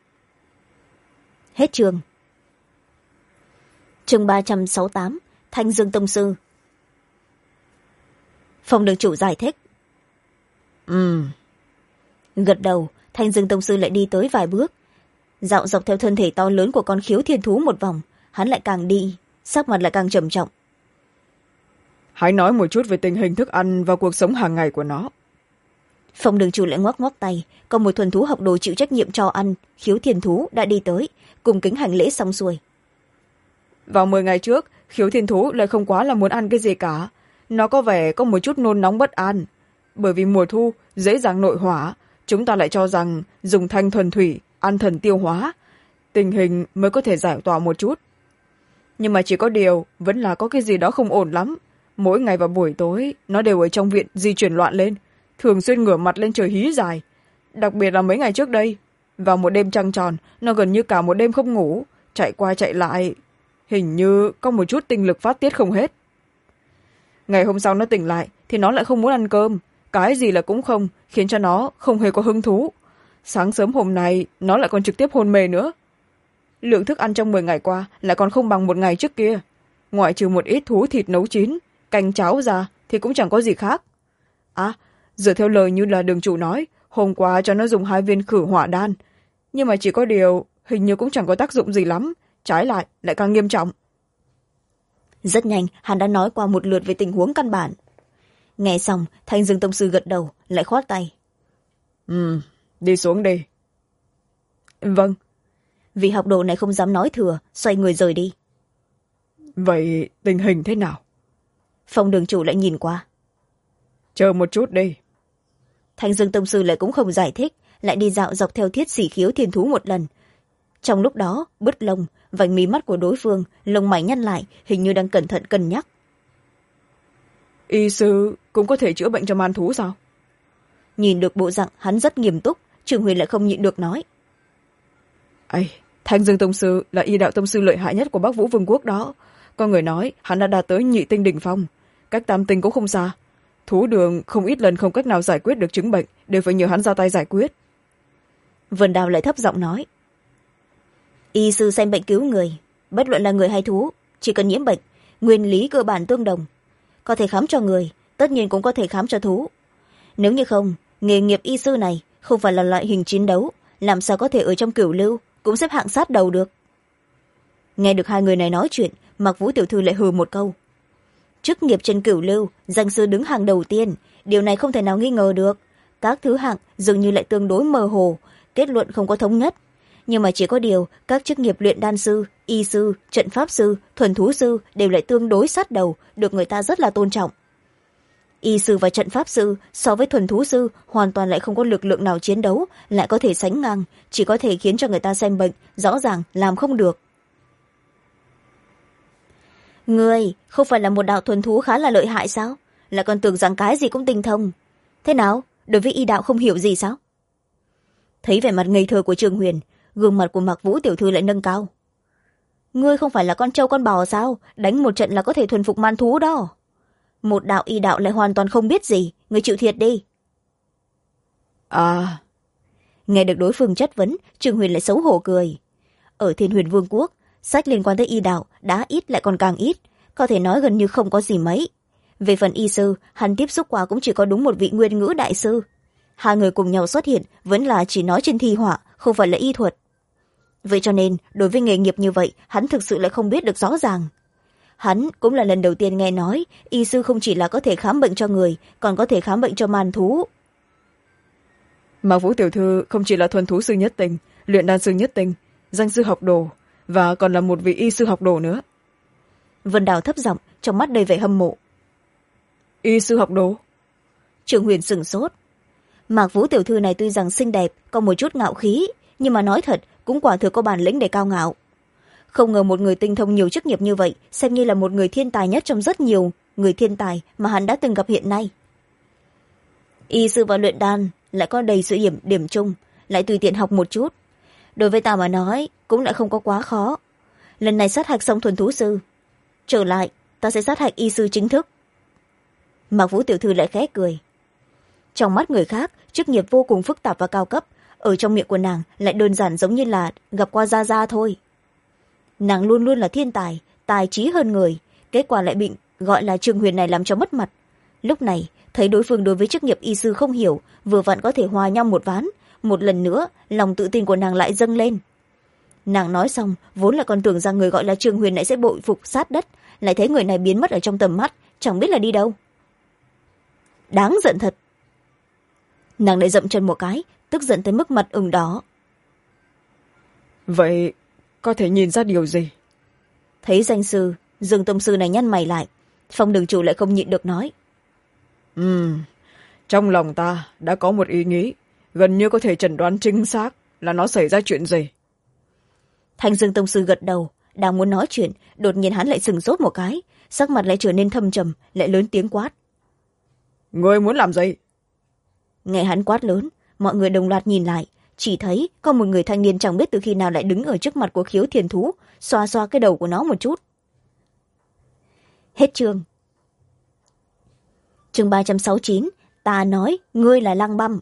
Hết chương. Chương 368, Thanh Dương Tông Sư. Phòng đường chủ giải thích. Gật đầu, Thanh Dương Tông Sư lại đi tới vài bước, dạo dọc theo thân thể to lớn của con khiếu thiên thú một vòng. Hắn lại càng đi, sắc mặt lại càng trầm trọng. Hãy nói một chút về tình hình thức ăn và cuộc sống hàng ngày của nó. Phòng đường chủ lại ngoắc ngoắc tay, còn một thuần thú học đồ chịu trách nhiệm cho ăn khiếu thiên thú đã đi tới, cùng kính hành lễ xong xuôi. Vào 10 ngày trước, khiếu thiên thú lại không quá là muốn ăn cái gì cả. Nó có vẻ có một chút nôn nóng bất an. Bởi vì mùa thu dễ dàng nội hỏa, chúng ta lại cho rằng dùng thanh thuần thủy ăn thần tiêu hóa, tình hình mới có thể giải tỏa một chút. Nhưng mà chỉ có điều vẫn là có cái gì đó không ổn lắm. Mỗi ngày vào buổi tối nó đều ở trong viện di chuyển loạn lên, thường xuyên ngửa mặt lên trời hí dài. Đặc biệt là mấy ngày trước đây, vào một đêm trăng tròn, nó gần như cả một đêm không ngủ, chạy qua chạy lại, hình như có một chút tinh lực phát tiết không hết. Ngày hôm sau nó tỉnh lại thì nó lại không muốn ăn cơm, cái gì là cũng không, khiến cho nó không hề có hứng thú. Sáng sớm hôm nay nó lại còn trực tiếp hôn mê nữa. Lượng thức ăn trong 10 ngày qua lại còn không bằng một ngày trước kia, ngoại trừ một ít thú thịt nấu chín, canh cháo ra thì cũng chẳng có gì khác. Dựa theo lời như là đường chủ nói, hôm qua cho nó dùng 2 viên khử hỏa đan, nhưng mà chỉ có điều hình như cũng chẳng có tác dụng gì lắm, trái lại lại càng nghiêm trọng. Rất nhanh hắn đã nói qua một lượt về tình huống căn bản. Nghe xong, Thanh Dương Tông Sư gật đầu, lại khoát tay. Đi xuống đi. Vâng. Vị học đồ này không dám nói thừa, xoay người rời đi. Vậy tình hình thế nào? Phòng đường chủ lại nhìn qua. Chờ một chút đi. Thanh Dương Tông Sư lại cũng không giải thích, lại đi dạo dọc theo thiết xỉ khiếu thiên thú một lần. Trong lúc đó, bứt lông, vành mí mắt của đối phương, lông mày nhăn lại, hình như đang cẩn thận cân nhắc. Y sư cũng có thể chữa bệnh cho man thú sao? Nhìn được bộ dạng hắn rất nghiêm túc, Trường Huyền lại không nhịn được nói. Thanh Dương Tông Sư là y đạo tông sư lợi hại nhất của Bắc Vũ Vương quốc đó. Có người nói hắn đã đạt tới nhị tinh đỉnh phong, cách tam tinh cũng không xa. Thú đường không ít lần không cách nào giải quyết được chứng bệnh, đều phải nhờ hắn ra tay giải quyết. Vân Đào lại thấp giọng nói. Y sư xem bệnh cứu người, bất luận là người hay thú, chỉ cần nhiễm bệnh, nguyên lý cơ bản tương đồng. Có thể khám cho người, tất nhiên cũng có thể khám cho thú. Nếu như không, nghề nghiệp y sư này không phải là loại hình chiến đấu, làm sao có thể ở trong cửu lưu cũng xếp hạng sát đầu được. Nghe được hai người này nói chuyện, Mạc Vũ tiểu thư lại hừ một câu. Chức nghiệp trên cửu lưu, danh sư đứng hàng đầu tiên, điều này không thể nào nghi ngờ được. Các thứ hạng dường như lại tương đối mơ hồ, kết luận không có thống nhất. Nhưng mà chỉ có điều, các chức nghiệp luyện đan sư, y sư, trận pháp sư, thuần thú sư đều lại tương đối sát đầu, được người ta rất là tôn trọng. Y sư và trận pháp sư so với thuần thú sư hoàn toàn lại không có lực lượng nào chiến đấu, lại có thể sánh ngang, chỉ có thể khiến cho người ta xem bệnh, rõ ràng làm không được. Người không phải là một đạo thuần thú khá là lợi hại sao? Lại còn tưởng rằng cái gì cũng tinh thông. Thế nào, đối với y đạo không hiểu gì sao? Thấy vẻ mặt ngây thơ của Trường Huyền, gương mặt của Mạc Vũ tiểu thư lại nâng cao. Ngươi không phải là con trâu con bò sao? Đánh một trận là có thể thuần phục man thú đó. Một đạo y đạo lại hoàn toàn không biết gì, ngươi chịu thiệt đi. Nghe được đối phương chất vấn, Trường Huyền lại xấu hổ cười. Ở Thiên Huyền Vương quốc, sách liên quan tới y đạo đã ít lại còn càng ít, có thể nói gần như không có gì mấy. Về phần y sư, hắn tiếp xúc qua cũng chỉ có đúng một vị nguyên ngữ đại sư. Hai người cùng nhau xuất hiện vẫn là chỉ nói trên thi họa, không phải là y thuật. Vậy cho nên, đối với nghề nghiệp như vậy, hắn thực sự lại không biết được rõ ràng. Hắn cũng là lần đầu tiên nghe nói, y sư không chỉ là có thể khám bệnh cho người, còn có thể khám bệnh cho man thú. Mạc Vũ tiểu thư không chỉ là thuần thú sư nhất tinh, luyện đan sư nhất tinh, danh sư học đồ, và còn là một vị y sư học đồ nữa. Vân Đào thấp giọng, trong mắt đầy vẻ hâm mộ. Y sư học đồ? Trường Huyền sửng sốt. Mạc Vũ tiểu thư này tuy rằng xinh đẹp, có một chút ngạo khí, nhưng mà nói thật, cũng quả thực có bản lĩnh để cao ngạo. Không ngờ một người tinh thông nhiều chức nghiệp như vậy, xem như là một người thiên tài nhất trong rất nhiều người thiên tài mà hắn đã từng gặp hiện nay. Y sư và luyện đan lại có đầy sự điểm chung, lại tùy tiện học một chút. Đối với ta mà nói, cũng lại không có quá khó. lần này sát hạch xong thuần thú sư, trở lại ta sẽ sát hạch y sư chính thức. Mạc Vũ tiểu thư lại khẽ cười. Trong mắt người khác, chức nghiệp vô cùng phức tạp và cao cấp, ở trong miệng của nàng lại đơn giản giống như là gặp qua gia gia thôi. Nàng luôn luôn là thiên tài, tài trí hơn người, kết quả lại bị gọi là Trương Huyền này làm cho mất mặt. Lúc này thấy đối phương đối với chức nghiệp y sư không hiểu, vừa vặn có thể hòa nhau một ván, một lần nữa lòng tự tin của nàng lại dâng lên. Nàng nói xong, vốn là còn tưởng rằng người gọi là Trương Huyền lại sẽ bội phục sát đất, lại thấy người này biến mất ở trong tầm mắt, chẳng biết là đi đâu. Đáng giận thật. Nàng lại dậm chân một cái, tức giận tới mức mặt ửng đỏ. Vậy có thể nhìn ra điều gì? Thấy danh sư Dương tông sư này nhăn mày lại, Phong đường chủ lại không nhịn được nói. Trong lòng ta đã có một ý nghĩ, gần như có thể chẩn đoán chính xác là nó xảy ra chuyện gì. Thanh Dương tông sư gật đầu, đang muốn nói chuyện, đột nhiên hắn lại sửng sốt một cái, sắc mặt lại trở nên thâm trầm, lại lớn tiếng quát. Ngươi muốn làm gì? Nghe hắn quát lớn, mọi người đồng loạt nhìn lại, chỉ thấy có một người thanh niên chẳng biết từ khi nào lại đứng ở trước mặt của Khiếu Thiên Thú, xoa xoa cái đầu của nó một chút. Hết chương. Chương 369, ta nói ngươi là Lăng Băm.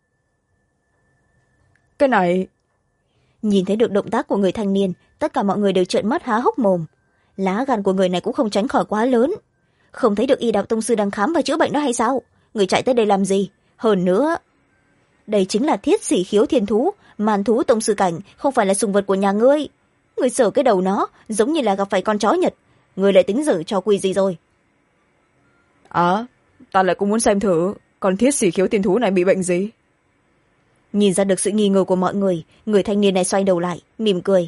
Cái này... Nhìn thấy được động tác của người thanh niên, tất cả mọi người đều trợn mắt há hốc mồm. Lá gan của người này cũng không tránh khỏi quá lớn. Không thấy được y đạo tông sư đang khám và chữa bệnh đó hay sao? Người chạy tới đây làm gì? Hơn nữa, đây chính là thiết sĩ Khiếu Thiên Thú, màn thú tông sư cảnh, không phải là sùng vật của nhà ngươi. Người sờ cái đầu nó giống như là gặp phải con chó Nhật. Người lại tính dở trò quỷ gì rồi? Ta lại cũng muốn xem thử con thiết sĩ Khiếu Thiên Thú này bị bệnh gì. Nhìn ra được sự nghi ngờ của mọi người, người thanh niên này xoay đầu lại, mỉm cười.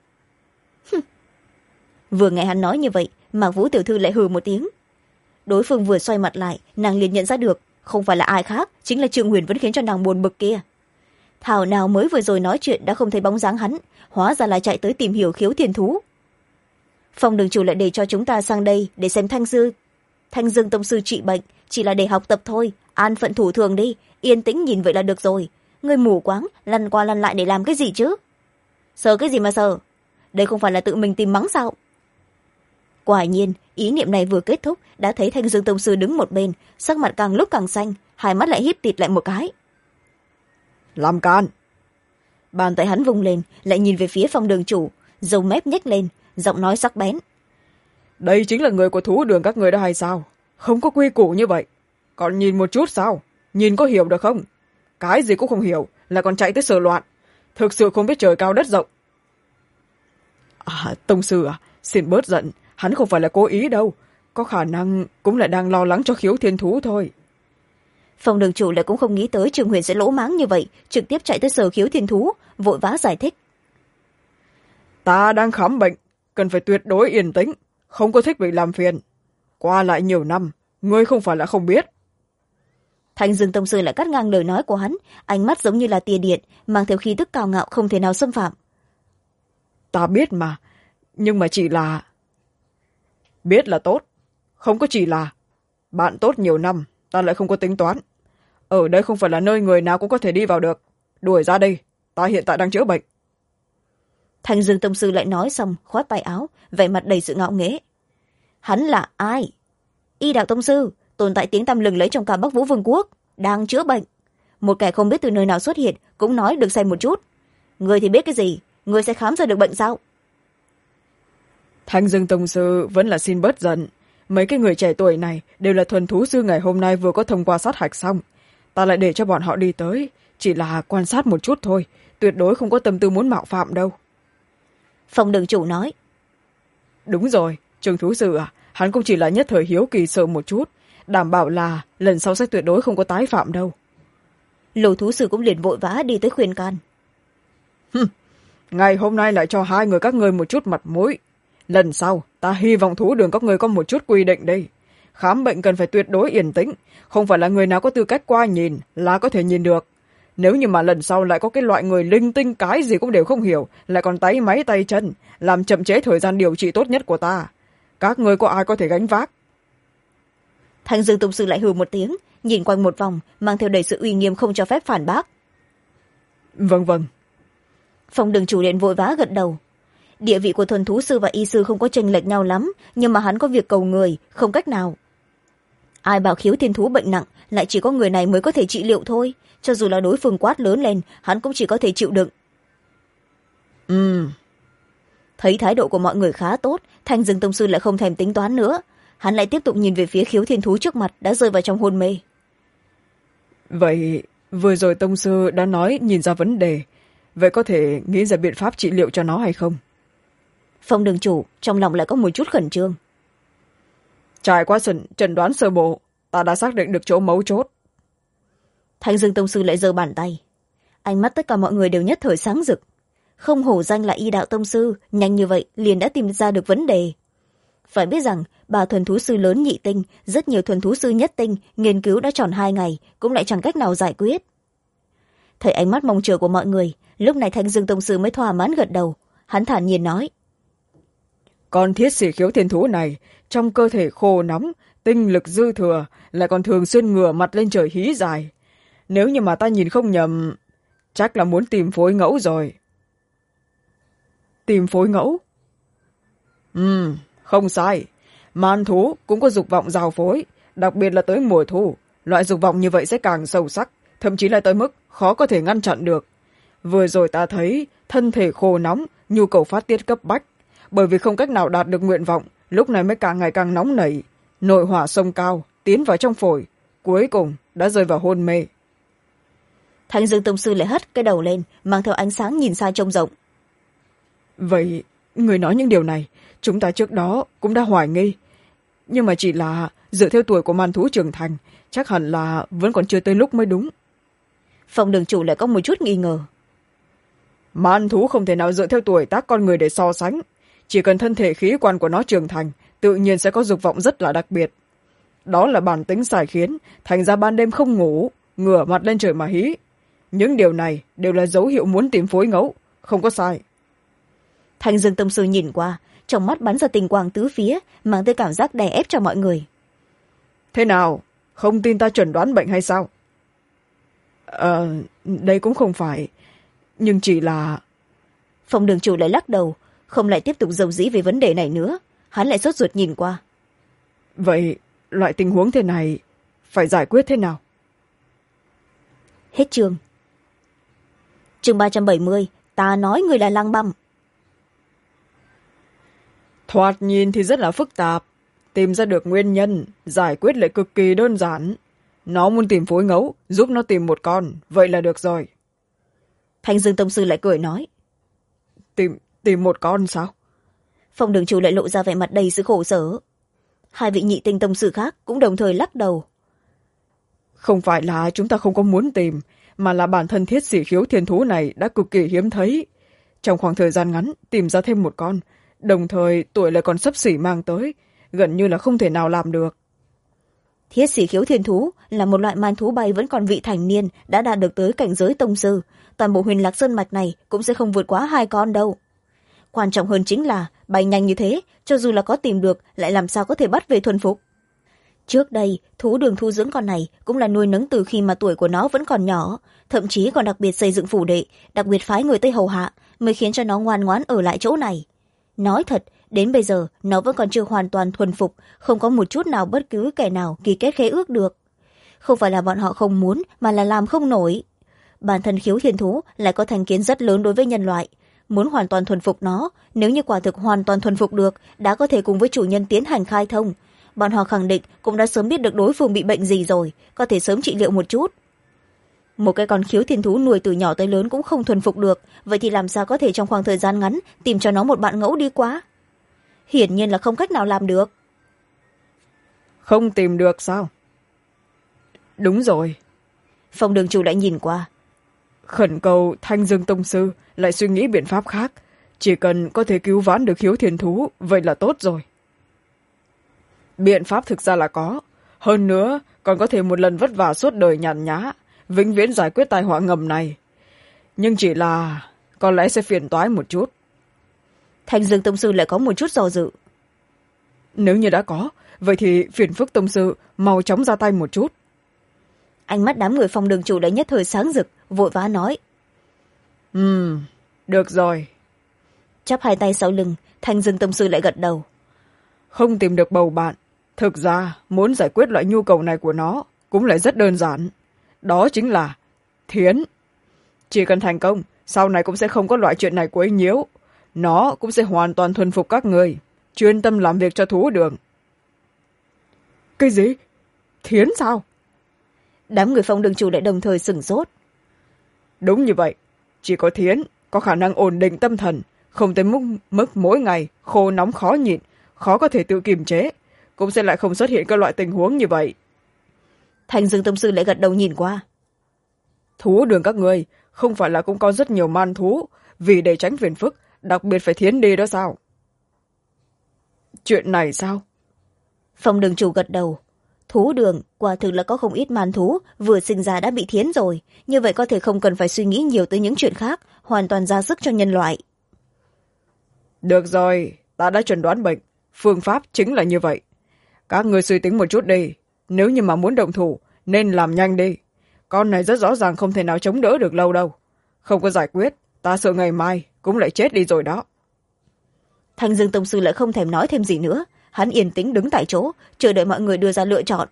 Vừa nghe hắn nói như vậy, Mạc Vũ tiểu thư lại hừ một tiếng. Đối phương vừa xoay mặt lại, nàng liền nhận ra được, không phải là ai khác, chính là Trương Huyền vẫn khiến cho nàng buồn bực kia. Thảo nào mới vừa rồi nói chuyện đã không thấy bóng dáng hắn, hóa ra là chạy tới tìm hiểu Khiếu Thiên Thú. Phong đường chủ lại để cho chúng ta sang đây để xem Thanh Dương tông sư trị bệnh, chỉ là để học tập thôi, an phận thủ thường đi, yên tĩnh nhìn vậy là được rồi. Người mù quáng lăn qua lăn lại để làm cái gì chứ? Sờ cái gì mà sờ? Đây không phải là tự mình tìm mắng sao? Quả nhiên, ý niệm này vừa kết thúc, đã thấy Thanh Dương tông sư đứng một bên, sắc mặt càng lúc càng xanh, hai mắt lại híp tịt lại một cái. Làm can! Bàn tay hắn vung lên, lại nhìn về phía Phong đường chủ, râu mép nhếch lên, giọng nói sắc bén. Đây chính là người của thú đường các người đó hay sao? Không có quy củ như vậy. Còn nhìn một chút sao? Nhìn có hiểu được không? Cái gì cũng không hiểu, là còn chạy tới sờ loạn. Thực sự không biết trời cao đất rộng. Tông sư xin bớt giận, hắn không phải là cố ý đâu. Có khả năng cũng là đang lo lắng cho Khiếu Thiên Thú thôi. Phong đường chủ lại cũng không nghĩ tới Trương Huyền sẽ lỗ máng như vậy, trực tiếp chạy tới sờ Khiếu Thiên Thú, vội vã giải thích. Ta đang khám bệnh, cần phải tuyệt đối yên tĩnh, không có thích bị làm phiền. Qua lại nhiều năm, ngươi không phải là không biết. Thanh Dương tông sư lại cắt ngang lời nói của hắn, ánh mắt giống như là tia điện, mang theo khí tức cao ngạo không thể nào xâm phạm. Ta biết mà, nhưng mà chỉ là... Biết là tốt, không có chỉ là... Bạn tốt nhiều năm, ta lại không có tính toán. Ở đây không phải là nơi người nào cũng có thể đi vào được. Đuổi ra đây, ta hiện tại đang chữa bệnh. Thanh Dương tông sư lại nói xong, khoát tay áo, vẻ mặt đầy sự ngạo nghễ. Hắn là ai? Y đạo tông sư, tồn tại tiếng tăm lừng lẫy trong cả Bắc Vũ Vương quốc, đang chữa bệnh. Một kẻ không biết từ nơi nào xuất hiện, cũng nói được xem một chút. Người thì biết cái gì? Người sẽ khám ra được bệnh sao? Thanh Dương tông sư vẫn là xin bớt giận. Mấy cái người trẻ tuổi này đều là thuần thú sư ngày hôm nay vừa có thông qua sát hạch xong. Ta lại để cho bọn họ đi tới, chỉ là quan sát một chút thôi, tuyệt đối không có tâm tư muốn mạo phạm đâu. Phong đường chủ nói. Đúng rồi, Trương thú sư hắn cũng chỉ là nhất thời hiếu kỳ sợ một chút, đảm bảo là lần sau sẽ tuyệt đối không có tái phạm đâu. Lô thú sư cũng liền vội vã đi tới khuyên can. Ngày hôm nay lại cho hai người các ngươi một chút mặt mũi. Lần sau ta hy vọng thú đường các ngươi có một chút quy định đây. Khám bệnh cần phải tuyệt đối yên tĩnh, không phải là người nào có tư cách qua nhìn là có thể nhìn được. Nếu như mà lần sau lại có cái loại người linh tinh cái gì cũng đều không hiểu, lại còn táy máy tay chân, làm chậm trễ thời gian điều trị tốt nhất của ta, các ngươi có ai có thể gánh vác? Thanh Dương tông sư lại hừ một tiếng, nhìn quanh một vòng, mang theo đầy sự uy nghiêm không cho phép phản bác. Vâng. Phong đường chủ điện vội vã gật đầu. địa vị của thuần thú sư và y sư không có chênh lệch nhau lắm, nhưng mà hắn có việc cầu người, không cách nào. Ai bảo khiếu thiên thú bệnh nặng, lại chỉ có người này mới có thể trị liệu thôi. Cho dù là đối phương quát lớn lên, hắn cũng chỉ có thể chịu đựng. Thấy thái độ của mọi người khá tốt, Thanh Dương tông sư lại không thèm tính toán nữa. Hắn lại tiếp tục nhìn về phía khiếu thiên thú trước mặt, đã rơi vào trong hôn mê. Vậy vừa rồi tông sư đã nói nhìn ra vấn đề, vậy có thể nghĩ ra biện pháp trị liệu cho nó hay không? Phong đường chủ trong lòng lại có một chút khẩn trương. Trải qua chẩn đoán sơ bộ, ta đã xác định được chỗ mấu chốt. Thanh Dương tông sư lại giơ bàn tay. Ánh mắt tất cả mọi người đều nhất thời sáng rực. Không hổ danh là y đạo tông sư, nhanh như vậy liền đã tìm ra được vấn đề. Phải biết rằng bà thuần thú sư lớn nhị tinh, rất nhiều thuần thú sư nhất tinh nghiên cứu đã tròn 2 ngày, cũng lại chẳng cách nào giải quyết. Thấy ánh mắt mong chờ của mọi người, lúc này Thanh Dương tông sư mới thỏa mãn gật đầu. Hắn thản nhiên nói: Con thiết sĩ khiếu thiên thú này trong cơ thể khô nóng, tinh lực dư thừa, lại còn thường xuyên ngửa mặt lên trời hí dài. Nếu như mà ta nhìn không nhầm, chắc là muốn tìm phối ngẫu rồi. Tìm phối ngẫu? Không sai. Man thú cũng có dục vọng giao phối, đặc biệt là tới mùa thu. Loại dục vọng như vậy sẽ càng sâu sắc, thậm chí là tới mức khó có thể ngăn chặn được. Vừa rồi ta thấy thân thể khô nóng, nhu cầu phát tiết cấp bách. Bởi vì không cách nào đạt được nguyện vọng, lúc này mới càng ngày càng nóng nảy. Nội hỏa sông cao, tiến vào trong phổi, cuối cùng đã rơi vào hôn mê. Thanh Dương tông sư lại hất cái đầu lên, mang theo ánh sáng nhìn xa trông rộng. Vậy, người nói những điều này, chúng ta trước đó cũng đã hoài nghi. Nhưng mà chỉ là dựa theo tuổi của man thú trưởng thành, chắc hẳn là vẫn còn chưa tới lúc mới đúng. Phong đường chủ lại có một chút nghi ngờ. Man thú không thể nào dựa theo tuổi tác con người để so sánh. Chỉ cần thân thể khí quan của nó trưởng thành, tự nhiên sẽ có dục vọng rất là đặc biệt. Đó là bản tính xài khiến, thành ra ban đêm không ngủ, ngửa mặt lên trời mà hí. Những điều này đều là dấu hiệu muốn tìm phối ngẫu, không có sai. Thanh Dương tông sư nhìn qua, trong mắt bắn ra tình quang tứ phía, mang tới cảm giác đè ép cho mọi người. Thế nào, không tin ta chẩn đoán bệnh hay sao? Đây cũng không phải, nhưng chỉ là... Phong đường chủ lại lắc đầu, không lại tiếp tục dầu dĩ về vấn đề này nữa. Hắn lại sốt ruột nhìn qua. Vậy, loại tình huống thế này phải giải quyết thế nào? Hết chương. Chương 370, ta nói người là lang băm. Thoạt nhìn thì rất là phức tạp, tìm ra được nguyên nhân, giải quyết lại cực kỳ đơn giản. Nó muốn tìm phối ngẫu, giúp nó tìm một con, vậy là được rồi. Thanh Dương tông sư lại cười nói. Tìm một con sao? Phong đường chủ lại lộ ra vẻ mặt đầy sự khổ sở. Hai vị nhị tinh tông sư khác cũng đồng thời lắc đầu. Không phải là chúng ta không có muốn tìm, mà là bản thân thiết sĩ khiếu thiên thú này đã cực kỳ hiếm thấy. Trong khoảng thời gian ngắn tìm ra thêm một con, đồng thời tuổi lại còn xấp xỉ mang tới, gần như là không thể nào làm được. Thiết sĩ khiếu thiên thú là một loại man thú bay vẫn còn vị thành niên, đã đạt được tới cảnh giới tông sư. Toàn bộ Huyền Lạc Sơn mạch này cũng sẽ không vượt quá 2 con đâu. Quan trọng hơn chính là bay nhanh như thế, cho dù là có tìm được lại làm sao có thể bắt về thuần phục. Trước đây thú đường thu dưỡng con này cũng là nuôi nấng từ khi mà tuổi của nó vẫn còn nhỏ, thậm chí còn đặc biệt xây dựng phủ đệ, đặc biệt phái người Tây hầu hạ, mới khiến cho nó ngoan ngoãn ở lại chỗ này. Nói thật, đến bây giờ nó vẫn còn chưa hoàn toàn thuần phục, không có một chút nào bất cứ kẻ nào ký kết khế ước được. Không phải là bọn họ không muốn, mà là làm không nổi. Bản thân khiếu thiên thú lại có thành kiến rất lớn đối với nhân loại. Muốn hoàn toàn thuần phục nó, nếu như quả thực hoàn toàn thuần phục được, đã có thể cùng với chủ nhân tiến hành khai thông. Bọn họ khẳng định cũng đã sớm biết được đối phương bị bệnh gì rồi, có thể sớm trị liệu một chút. Một cái con khiếu thiên thú nuôi từ nhỏ tới lớn cũng không thuần phục được, vậy thì làm sao có thể trong khoảng thời gian ngắn tìm cho nó một bạn ngẫu đi quá? Hiển nhiên là không cách nào làm được. Không tìm được sao? Đúng rồi. Phong đường chủ lại nhìn qua. Khẩn cầu Thanh Dương tông sư lại suy nghĩ biện pháp khác. Chỉ cần có thể cứu vãn được khiếu thiên thú, vậy là tốt rồi. Biện pháp thực ra là có. Hơn nữa, còn có thể một lần vất vả suốt đời nhàn nhã, vĩnh viễn giải quyết tai họa ngầm này. Nhưng chỉ là có lẽ sẽ phiền toái một chút. Thanh Dương tông sư lại có một chút do dự. Nếu như đã có, vậy thì phiền phức tông sư mau chóng ra tay một chút. Ánh mắt đám người Phong đường chủ đã nhất thời sáng rực, vội vã nói. Được rồi. chắp hai tay sau lưng, Thanh Dương Tông Sư lại gật đầu. Không tìm được bầu bạn, thực ra muốn giải quyết loại nhu cầu này của nó cũng lại rất đơn giản. Đó chính là thiến. Chỉ cần thành công, sau này cũng sẽ không có loại chuyện này quấy nhiễu. Nó cũng sẽ hoàn toàn thuần phục các người, chuyên tâm làm việc cho thú đường. Cái gì? Thiến sao? Đám người Phong đường chủ lại đồng thời sửng sốt. Đúng như vậy, chỉ có thiến có khả năng ổn định tâm thần, không tới mức mỗi ngày khô nóng khó nhịn, khó có thể tự kiềm chế, cũng sẽ lại không xuất hiện các loại tình huống như vậy. Thanh Dương Tông Sư lại gật đầu nhìn qua. Thú đường các người không phải là cũng có rất nhiều man thú, vì để tránh phiền phức đặc biệt phải thiến đi đó sao? Chuyện này sao? Phong đường chủ gật đầu. Thú đường quả thực là có không ít man thú vừa sinh ra đã bị thiến rồi, như vậy có thể không cần phải suy nghĩ nhiều tới những chuyện khác, hoàn toàn ra sức cho nhân loại. Được rồi, ta đã chẩn đoán bệnh, phương pháp chính là như vậy. Các người suy tính một chút đi, nếu như mà muốn động thủ nên làm nhanh đi. Con này rất rõ ràng không thể nào chống đỡ được lâu đâu, không có giải quyết ta sợ ngày mai cũng lại chết đi rồi đó. Thanh Dương Tông Sư lại không thèm nói thêm gì nữa, hắn yên tĩnh đứng tại chỗ chờ đợi mọi người đưa ra lựa chọn.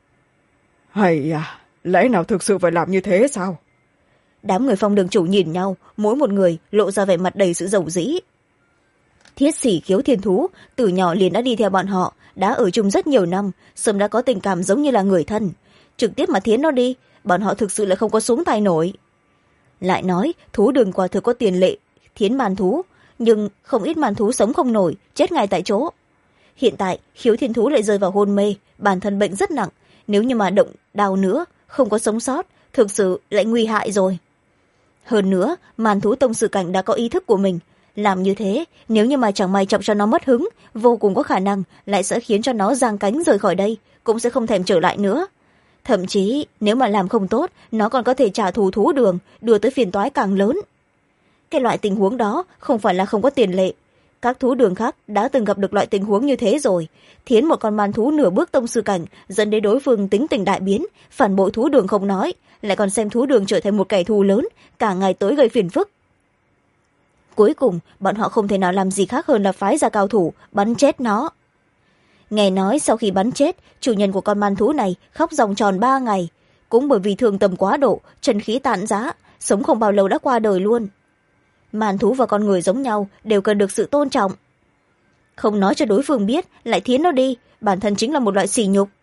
Hay à, lẽ nào thực sự phải làm như thế sao? Đám người Phong đường chủ nhìn nhau, mỗi một người lộ ra vẻ mặt đầy sự dầu dĩ. Thiết Sỉ Khiếu Thiên Thú từ nhỏ liền đã đi theo bọn họ, đã ở chung rất nhiều năm, sớm đã có tình cảm giống như là người thân. Trực tiếp mà thiến nó đi, bọn họ thực sự là không có xuống tay nổi. Lại nói thú đường quả thực có tiền lệ thiến man thú, nhưng không ít man thú sống không nổi, chết ngay tại chỗ. Hiện tại Khiếu Thiên Thú lại rơi vào hôn mê, bản thân bệnh rất nặng, nếu như mà động đau nữa không có sống sót, thực sự lại nguy hại rồi. Hơn nữa man thú tông sư cảnh đã có ý thức của mình, làm như thế nếu như mà chẳng may chọc cho nó mất hứng, vô cùng có khả năng lại sẽ khiến cho nó giang cánh rời khỏi đây, cũng sẽ không thèm trở lại nữa. Thậm chí nếu mà làm không tốt, nó còn có thể trả thù thú đường, đưa tới phiền toái càng lớn. Cái loại tình huống đó không phải là không có tiền lệ, các thú đường khác đã từng gặp được loại tình huống như thế rồi, thiến một con man thú nửa bước tông sư cảnh, dẫn đến đối phương tính tình đại biến, phản bội thú đường không nói, lại còn xem thú đường trở thành một kẻ thù lớn, cả ngày tới gây phiền phức. Cuối cùng bọn họ không thể nào làm gì khác hơn là phái ra cao thủ bắn chết nó. Nghe nói sau khi bắn chết, chủ nhân của con man thú này khóc ròng tròn 3 ngày, cũng bởi vì thương tâm quá độ, chân khí tàn rã, sống không bao lâu đã qua đời luôn. Man thú và con người giống nhau, đều cần được sự tôn trọng. Không nói cho đối phương biết, lại thiến nó đi, bản thân chính là một loại sỉ nhục.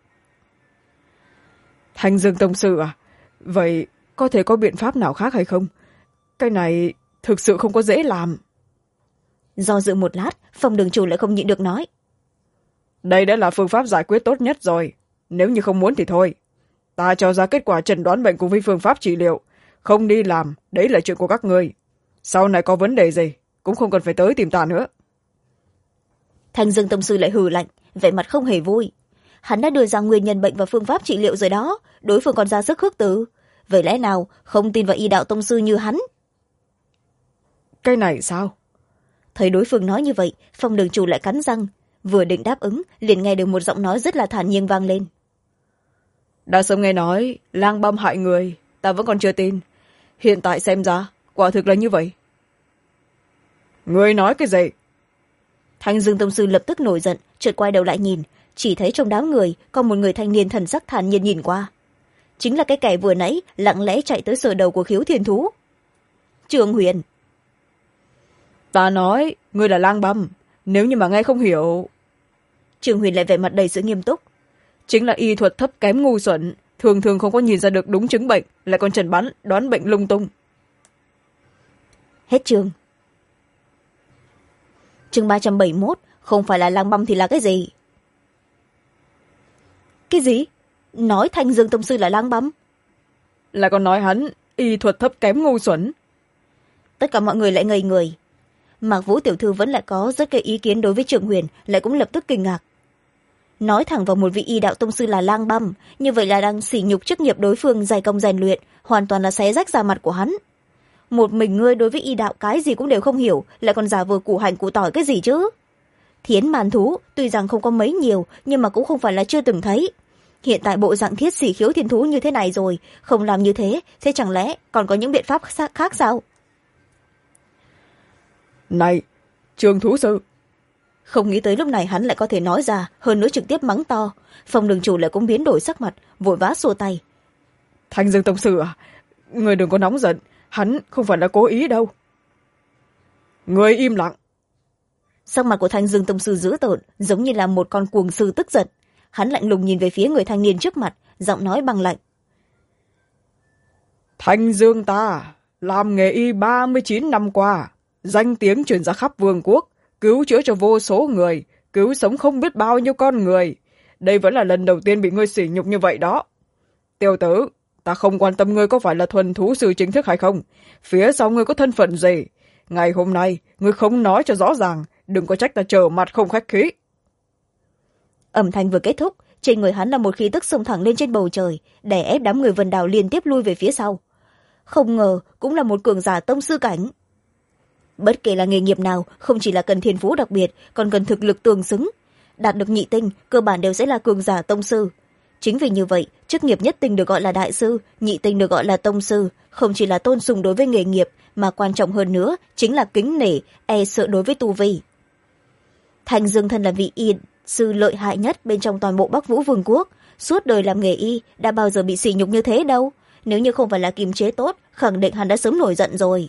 Thanh Dương Tông Sư à, vậy có thể có biện pháp nào khác hay không? Cái này thực sự không có dễ làm. Do dự một lát, Phong đường chủ lại không nhịn được nói. Đây đã là phương pháp giải quyết tốt nhất rồi, nếu như không muốn thì thôi. Ta cho ra kết quả chẩn đoán bệnh cùng với phương pháp trị liệu, không đi làm, đấy là chuyện của các người. Sau này có vấn đề gì cũng không cần phải tới tìm ta nữa. Thanh Dương Tông Sư lại hừ lạnh, vẻ mặt không hề vui. Hắn đã đưa ra nguyên nhân bệnh và phương pháp trị liệu rồi đó, đối phương còn ra sức khước từ. Vậy lẽ nào không tin vào y đạo tông sư như hắn? Cái này sao? Thấy đối phương nói như vậy, Phong đường chủ lại cắn răng, vừa định đáp ứng liền nghe được một giọng nói rất là thản nhiên vang lên. Đã sớm nghe nói lang băm hại người, ta vẫn còn chưa tin. Hiện tại xem ra quả thực là như vậy. Người nói cái gì? Thanh Dương Tông Sư lập tức nổi giận, chợt quay đầu lại nhìn, chỉ thấy trong đám người có một người thanh niên thần sắc thản nhiên nhìn qua. Chính là cái kẻ vừa nãy lặng lẽ chạy tới sờ đầu của Khiếu Thiên Thú. Trương Huyền. Ta nói ngươi là lang băm, nếu như mà nghe không hiểu. Trương Huyền lại vẻ mặt đầy sự nghiêm túc. Chính là y thuật thấp kém ngu xuẩn, thường thường không có nhìn ra được đúng chứng bệnh, lại còn chẩn đoán bệnh lung tung. Hết chương. Chương 371, không phải là lang băm thì là cái gì? Cái gì? Nói Thanh Dương Tông Sư là lang băm? Lại còn nói hắn y thuật thấp kém ngu xuẩn. Tất cả mọi người lại ngây người. Mạc Vũ tiểu thư vẫn lại có rất cái ý kiến đối với Trương Huyền, lại cũng lập tức kinh ngạc. Nói thẳng vào một vị y đạo tông sư là lang băm, như vậy là đang sỉ nhục chức nghiệp đối phương dày công rèn luyện, hoàn toàn là xé rách da mặt của hắn. Một mình ngươi đối với y đạo cái gì cũng đều không hiểu, lại còn giả vờ củ hành củ tỏi cái gì chứ? Thiến man thú tuy rằng không có mấy nhiều, nhưng mà cũng không phải là chưa từng thấy. Hiện tại bộ dạng Thiết Sỉ Khiếu Thiên Thú như thế này rồi, không làm như thế chẳng lẽ còn có những biện pháp khác sao? Này, Trường thú sư. Không nghĩ tới lúc này hắn lại có thể nói ra, hơn nữa trực tiếp mắng to. Phòng đường chủ lại cũng biến đổi sắc mặt, vội vã xua tay. Thanh Dương tông sư à, người đừng có nóng giận, hắn không phải là cố ý đâu. Người im lặng. Sắc mặt của Thanh Dương tông sư dữ tợn, giống như là một con cuồng sư tức giận. Hắn lạnh lùng nhìn về phía người thanh niên trước mặt, giọng nói băng lạnh. Thanh Dương ta làm nghề y 39 năm qua, danh tiếng truyền ra khắp vương quốc, cứu chữa cho vô số người, cứu sống không biết bao nhiêu con người. Đây vẫn là lần đầu tiên bị ngươi sỉ nhục như vậy đó. Tiểu tử, ta không quan tâm ngươi có phải là thuần thú sư chính thức hay không, phía sau ngươi có thân phận gì. Ngày hôm nay ngươi không nói cho rõ ràng, đừng có trách ta trở mặt không khách khí. Âm thanh vừa kết thúc, trên người hắn là một khí tức xông thẳng lên trên bầu trời, đè ép đám người Vân Đào liên tiếp lui về phía sau. Không ngờ cũng là một cường giả tông sư cảnh. Bất kể là nghề nghiệp nào, không chỉ là cần thiên phú đặc biệt, còn cần thực lực tương xứng. Đạt được nhị tinh, cơ bản đều sẽ là cường giả tông sư. Chính vì như vậy, chức nghiệp nhất tinh được gọi là đại sư, nhị tinh được gọi là tông sư, không chỉ là tôn sùng đối với nghề nghiệp, mà quan trọng hơn nữa chính là kính nể, e sợ đối với tu vi. Thanh Dương thân là vị y sư lợi hại nhất bên trong toàn bộ Bắc Vũ Vương quốc, suốt đời làm nghề y đã bao giờ bị sỉ nhục như thế đâu. Nếu như không phải là kiềm chế tốt, khẳng định hắn đã sớm nổi giận rồi.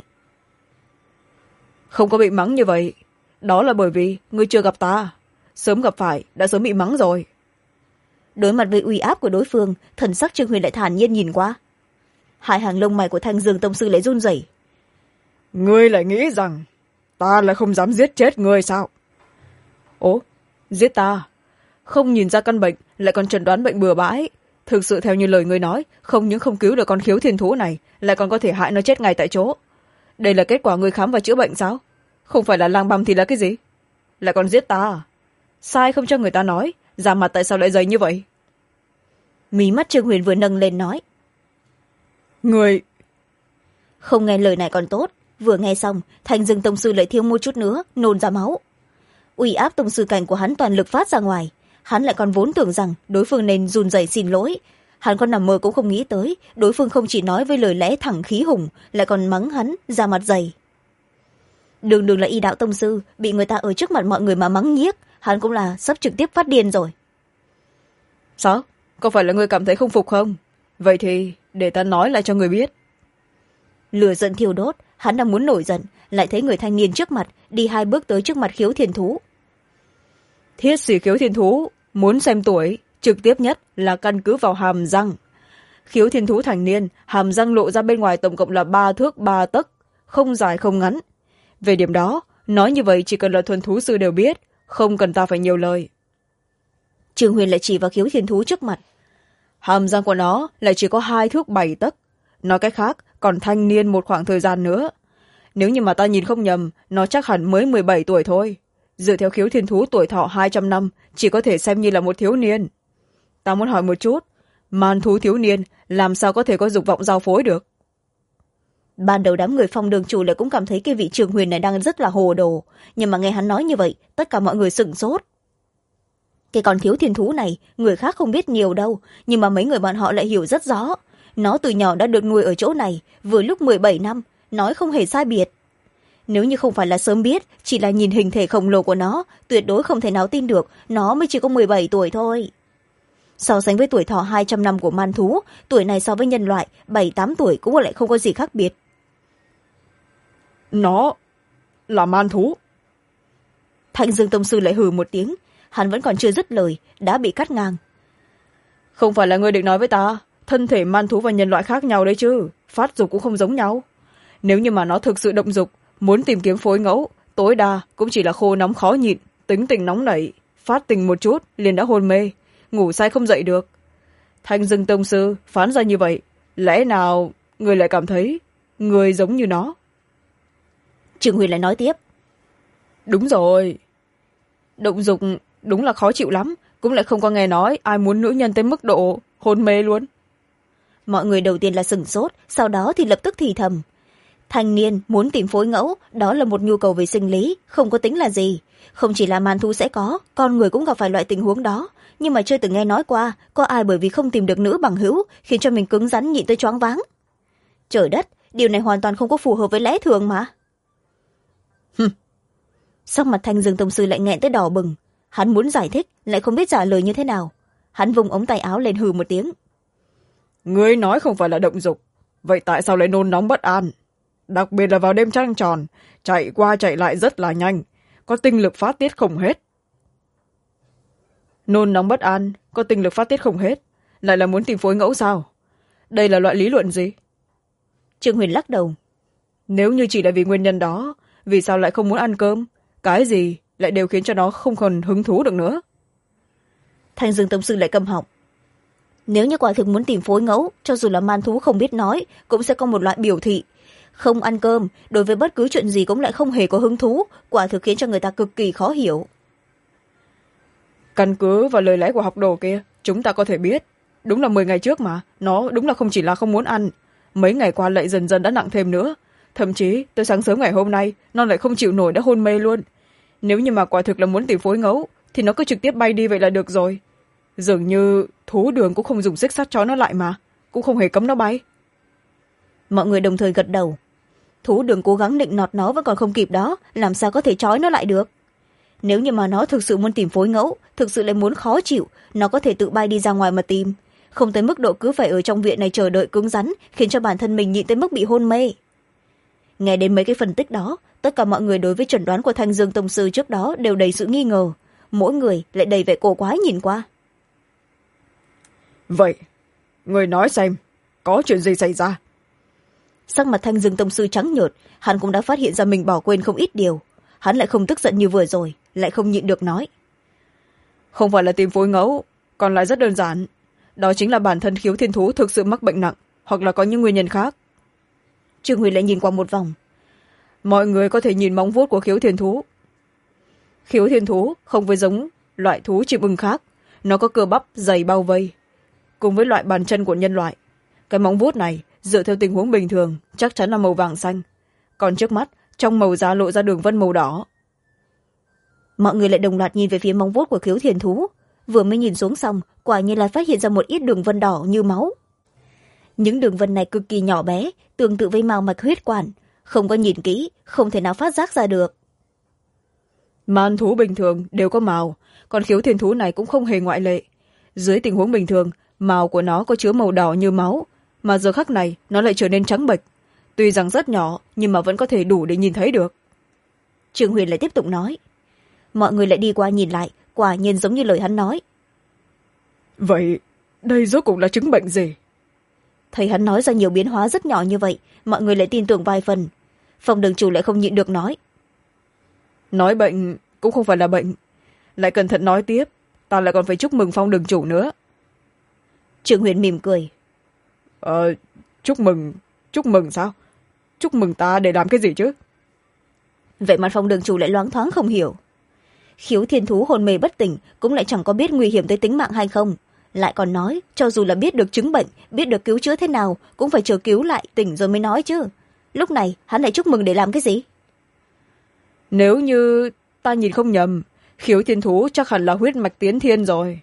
Không có bị mắng như vậy, đó là bởi vì ngươi chưa gặp ta, sớm gặp phải đã sớm bị mắng rồi. Đối mặt với uy áp của đối phương, thần sắc Trương Huyền lại thản nhiên nhìn qua. Hai hàng lông mày của Thanh Dương tông sư lại run rẩy. Ngươi lại nghĩ rằng ta lại không dám giết chết ngươi sao? Ố, giết ta? Không nhìn ra căn bệnh, lại còn chẩn đoán bệnh bừa bãi. Thực sự theo như lời ngươi nói, không những không cứu được con khiếu thiên thú này, lại còn có thể hại nó chết ngay tại chỗ. Đây là kết quả ngươi khám và chữa bệnh sao? Không phải là lang băm thì là cái gì? Lại còn giết ta? Sai không cho người ta nói, da mặt tại sao lại dày như vậy? Mí mắt Trương Huyền vừa nâng lên nói. Người... Không nghe lời này còn tốt, vừa nghe xong, Thanh Dương tông sư lại thiếu một chút nữa, nôn ra máu. Uy áp tông sư cảnh của hắn toàn lực phát ra ngoài, hắn lại còn vốn tưởng rằng đối phương nên run rẩy xin lỗi. Hắn còn nằm mơ cũng không nghĩ tới, đối phương không chỉ nói với lời lẽ thẳng khí hùng, lại còn mắng hắn da mặt dày. Đường đường là y đạo tông sư, bị người ta ở trước mặt mọi người mà mắng nhiếc, hắn cũng là sắp trực tiếp phát điên rồi. Sao? Có phải là ngươi cảm thấy không phục không? Vậy thì để ta nói lại cho người biết. Lửa giận thiêu đốt, hắn đang muốn nổi giận, lại thấy người thanh niên trước mặt đi 2 bước tới trước mặt khiếu thiên thú. Thiết sĩ khiếu thiên thú muốn xem tuổi, trực tiếp nhất là căn cứ vào hàm răng. Khiếu thiên thú thành niên, hàm răng lộ ra bên ngoài tổng cộng là 3 thước 3 tấc, không dài không ngắn. Về điểm đó, nói như vậy chỉ cần là thuần thú sư đều biết, không cần ta phải nhiều lời. Trương Huyền lại chỉ vào khiếu thiên thú trước mặt. Hàm răng của nó lại chỉ có 2 thước 7 tấc. Nói cách khác, còn thanh niên một khoảng thời gian nữa. Nếu như mà ta nhìn không nhầm, nó chắc hẳn mới 17 tuổi thôi. Dựa theo khiếu thiên thú tuổi thọ 200 năm, chỉ có thể xem như là một thiếu niên. Ta muốn hỏi một chút, man thú thiếu niên làm sao có thể có dục vọng giao phối được? Ban đầu đám người Phong đường chủ lại cũng cảm thấy cái vị Trường Huyền này đang rất là hồ đồ, nhưng mà nghe hắn nói như vậy, tất cả mọi người sửng sốt. Cái con thiếu thiên thú này, người khác không biết nhiều đâu, nhưng mà mấy người bọn họ lại hiểu rất rõ. Nó từ nhỏ đã được nuôi ở chỗ này, vừa lúc 17 năm, nói không hề sai biệt. Nếu như không phải là sớm biết, chỉ là nhìn hình thể khổng lồ của nó, tuyệt đối không thể nào tin được, nó mới chỉ có 17 tuổi thôi. So sánh với tuổi thọ 200 năm của man thú, tuổi này so với nhân loại, 7-8 tuổi cũng lại không có gì khác biệt. Nó là man thú. Thanh Dương tông sư lại hừ một tiếng, hắn vẫn còn chưa dứt lời, đã bị cắt ngang. Không phải là ngươi định nói với ta, thân thể man thú và nhân loại khác nhau đấy chứ, phát dục cũng không giống nhau. Nếu như mà nó thực sự động dục, muốn tìm kiếm phối ngẫu, tối đa cũng chỉ là khô nóng khó nhịn, tính tình nóng nảy, phát tình một chút liền đã hôn mê, ngủ say không dậy được. Thanh Dương tông sư phán ra như vậy, lẽ nào người lại cảm thấy người giống như nó? Trương Huyền lại nói tiếp. Đúng rồi, động dục đúng là khó chịu lắm, cũng lại không có nghe nói ai muốn nữ nhân tới mức độ hôn mê luôn. Mọi người đầu tiên là sửng sốt, sau đó thì lập tức thì thầm. Thanh niên muốn tìm phối ngẫu, đó là một nhu cầu về sinh lý, không có tính là gì. Không chỉ là man thú sẽ có, con người cũng gặp phải loại tình huống đó, nhưng mà chưa từng nghe nói qua có ai bởi vì không tìm được nữ bằng hữu khiến cho mình cứng rắn nhịn tới choáng váng. Trời đất, điều này hoàn toàn không có phù hợp với lẽ thường mà. Sắc mặt Thanh Dương tông sư lại nghẹn tới đỏ bừng. Hắn muốn giải thích lại không biết trả lời như thế nào. Hắn vùng ống tay áo lên hừ một tiếng. Ngươi nói không phải là động dục, vậy tại sao lại nôn nóng bất an? Đặc biệt là vào đêm trăng tròn, chạy qua chạy lại rất là nhanh, có tinh lực phát tiết không hết. Nôn nóng bất an, có tinh lực phát tiết không hết, lại là muốn tìm phối ngẫu sao? Đây là loại lý luận gì? Trương Huyền lắc đầu. Nếu như chỉ là vì nguyên nhân đó, vì sao lại không muốn ăn cơm? Cái gì lại đều khiến cho nó không còn hứng thú được nữa? Thanh Dương tông sư lại câm họng. Nếu như quả thực muốn tìm phối ngẫu, cho dù là man thú không biết nói, cũng sẽ có một loại biểu thị. Không ăn cơm, đối với bất cứ chuyện gì cũng lại không hề có hứng thú, quả thực khiến cho người ta cực kỳ khó hiểu. Căn cứ vào lời lẽ của học đồ kia, chúng ta có thể biết. Đúng là 10 ngày trước mà, nó đúng là không chỉ là không muốn ăn. Mấy ngày qua lại dần dần đã nặng thêm nữa. Thậm chí, tới sáng sớm ngày hôm nay, nó lại không chịu nổi đã hôn mê luôn. Nếu như mà quả thực là muốn tìm phối ngẫu, thì nó cứ trực tiếp bay đi vậy là được rồi. Dường như thú đường cũng không dùng xích sắt trói nó lại mà, cũng không hề cấm nó bay. Mọi người đồng thời gật đầu. Thú đường cố gắng định nọt nó vẫn còn không kịp đó, làm sao có thể trói nó lại được. Nếu như mà nó thực sự muốn tìm phối ngẫu, thực sự lại muốn khó chịu, nó có thể tự bay đi ra ngoài mà tìm. Không tới mức độ cứ phải ở trong viện này chờ đợi cứng rắn, khiến cho bản thân mình nhịn tới mức bị hôn mê. Nghe đến mấy cái phân tích đó, tất cả mọi người đối với chẩn đoán của Thanh Dương tông sư trước đó đều đầy sự nghi ngờ. Mỗi người lại đầy vẻ cổ quái nhìn qua. Vậy, người nói xem, có chuyện gì xảy ra? Sắc mặt Thanh Dương tông sư trắng nhợt, hắn cũng đã phát hiện ra mình bỏ quên không ít điều. Hắn lại không tức giận như vừa rồi, lại không nhịn được nói. Không phải là tìm phối ngẫu, còn lại rất đơn giản. Đó chính là bản thân Khiếu Thiên Thú thực sự mắc bệnh nặng, hoặc là có những nguyên nhân khác. Trương Huy lại nhìn qua một vòng. Mọi người có thể nhìn móng vuốt của Khiếu Thiên Thú. Khiếu Thiên Thú không với giống loại thú chim ưng khác, nó có cơ bắp dày bao vây. Cùng với loại bàn chân của nhân loại, cái móng vuốt này dựa theo tình huống bình thường chắc chắn là màu vàng xanh, còn trước mắt trong màu da lộ ra đường vân màu đỏ. Mọi người lại đồng loạt nhìn về phía móng vuốt của Khiếu Thiên Thú. Vừa mới nhìn xuống xong, quả nhiên là phát hiện ra một ít đường vân đỏ như máu. Những đường vân này cực kỳ nhỏ bé, tương tự với mao mạch huyết quản, không có nhìn kỹ không thể nào phát giác ra được. Man thú bình thường đều có mào, còn Khiếu Thiên Thú này cũng không hề ngoại lệ. Dưới tình huống bình thường, mào của nó có chứa màu đỏ như máu, mà giờ khắc này nó lại trở nên trắng bệch. Tuy rằng rất nhỏ, nhưng mà vẫn có thể đủ để nhìn thấy được. Trương Huyền lại tiếp tục nói. Mọi người lại đi qua nhìn lại, quả nhiên giống như lời hắn nói. Vậy, đây rốt cuộc là chứng bệnh gì? Thấy hắn nói ra nhiều biến hóa rất nhỏ như vậy, mọi người lại tin tưởng vài phần. Phòng đường chủ lại không nhịn được nói. Nói bệnh cũng không phải là bệnh. Lại cẩn thận nói tiếp, ta lại còn phải chúc mừng Phong đường chủ nữa. Trương Huyền mỉm cười. Chúc mừng sao? Chúc mừng ta để làm cái gì chứ? Vậy mà Phong đường chủ lại loáng thoáng không hiểu. Khiếu Thiên Thú hôn mê bất tỉnh cũng lại chẳng có biết nguy hiểm tới tính mạng hay không. Lại còn nói, cho dù là biết được chứng bệnh, biết được cứu chữa thế nào, cũng phải chờ cứu lại tỉnh rồi mới nói chứ. Lúc này, hắn lại chúc mừng để làm cái gì? Nếu như ta nhìn không nhầm, Khiếu Thiên Thú chắc hẳn là huyết mạch tiến thiên rồi.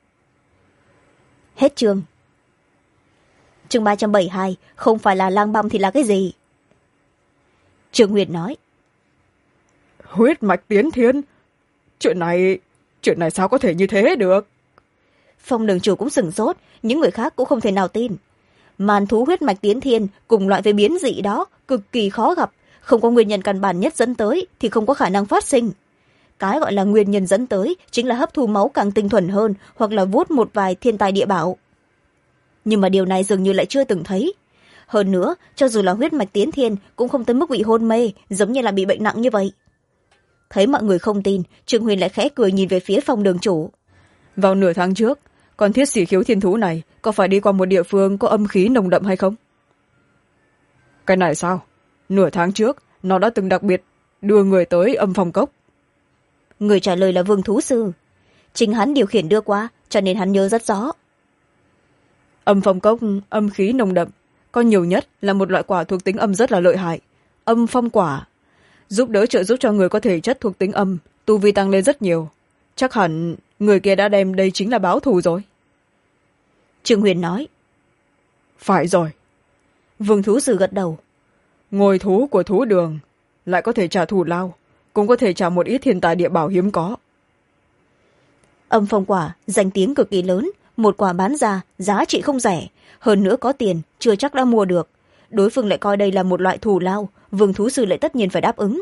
Hết chương. Chương 372, không phải là lang băm thì là cái gì? Trương Huyền nói. Huyết mạch tiến thiên? Chuyện này sao có thể như thế được? Phong đường chủ cũng sửng sốt, những người khác cũng không thể nào tin. Man thú huyết mạch tiến thiên cùng loại với biến dị đó cực kỳ khó gặp, không có nguyên nhân căn bản nhất dẫn tới thì không có khả năng phát sinh. Cái gọi là nguyên nhân dẫn tới chính là hấp thu máu càng tinh thuần hơn, hoặc là vuốt một vài thiên tài địa bảo. Nhưng mà điều này dường như lại chưa từng thấy. Hơn nữa, cho dù là huyết mạch tiến thiên cũng không tới mức bị hôn mê, giống như là bị bệnh nặng như vậy. Thấy mọi người không tin, Trương Huyền lại khẽ cười nhìn về phía Phong đường chủ. Vào nửa tháng trước, con thiết sĩ Khiếu Thiên Thú này có phải đi qua một địa phương có âm khí nồng đậm hay không? Cái này sao? Nửa tháng trước, nó đã từng đặc biệt đưa người tới âm phong cốc. Người trả lời là Vương Thú Sư. Chính hắn điều khiển đưa qua, cho nên hắn nhớ rất rõ. Âm phong cốc, âm khí nồng đậm, có nhiều nhất là một loại quả thuộc tính âm rất là lợi hại. Âm phong quả. Giúp đỡ trợ giúp cho người có thể chất thuộc tính âm, tu vi tăng lên rất nhiều. Chắc hẳn người kia đã đem đây chính là báo thù rồi. Trương Huyền nói. Phải rồi. Vương Thú Sư gật đầu. Ngồi thú của thú đường lại có thể trả thù lao, cũng có thể trả một ít thiên tài địa bảo hiếm có. Âm phong quả danh tiếng cực kỳ lớn, một quả bán ra giá trị không rẻ, hơn nữa có tiền chưa chắc đã mua được. Đối phương lại coi đây là một loại thù lao, Vương thú sư lại tất nhiên phải đáp ứng.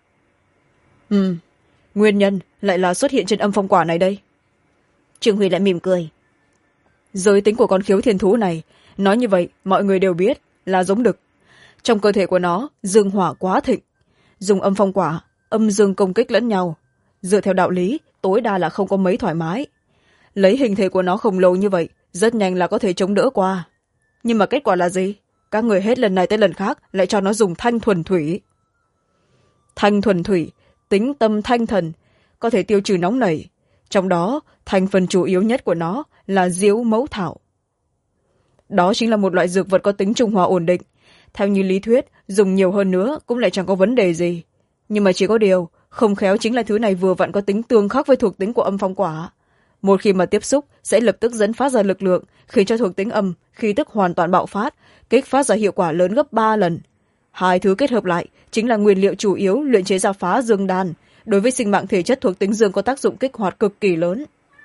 Nguyên nhân lại là xuất hiện trên âm phong quả này đây. Trương Huy lại mỉm cười. Giới tính của con khiếu thiên thú này, nói như vậy mọi người đều biết là giống đực. Trong cơ thể của nó dương hỏa quá thịnh, dùng âm phong quả âm dương công kích lẫn nhau, dựa theo đạo lý tối đa là không có mấy thoải mái. Lấy hình thể của nó khổng lồ như vậy rất nhanh là có thể chống đỡ qua. Nhưng mà kết quả là gì? Các người hết lần này tới lần khác lại cho nó dùng thanh thuần thủy. Thanh thuần thủy tính tâm thanh thần, có thể tiêu trừ nóng nảy. Trong đó thành phần chủ yếu nhất của nó là diếu mẫu thảo. Đó chính là một loại dược vật có tính trung hòa ổn định. Theo như lý thuyết dùng nhiều hơn nữa cũng lại chẳng có vấn đề gì. Nhưng mà chỉ có điều không khéo chính là thứ này vừa vặn có tính tương khắc với thuộc tính của âm phong quả. Một khi mà tiếp xúc sẽ lập tức dẫn phát ra lực lượng, khiến cho thuộc tính âm khí tức hoàn toàn bạo phát, kích phát ra hiệu quả lớn gấp 3 lần. Hai thứ kết hợp lại chính là nguyên liệu chủ yếu luyện chế ra phá dương đan, đối với sinh mạng thể chất thuộc tính dương có tác dụng kích hoạt cực kỳ lớn.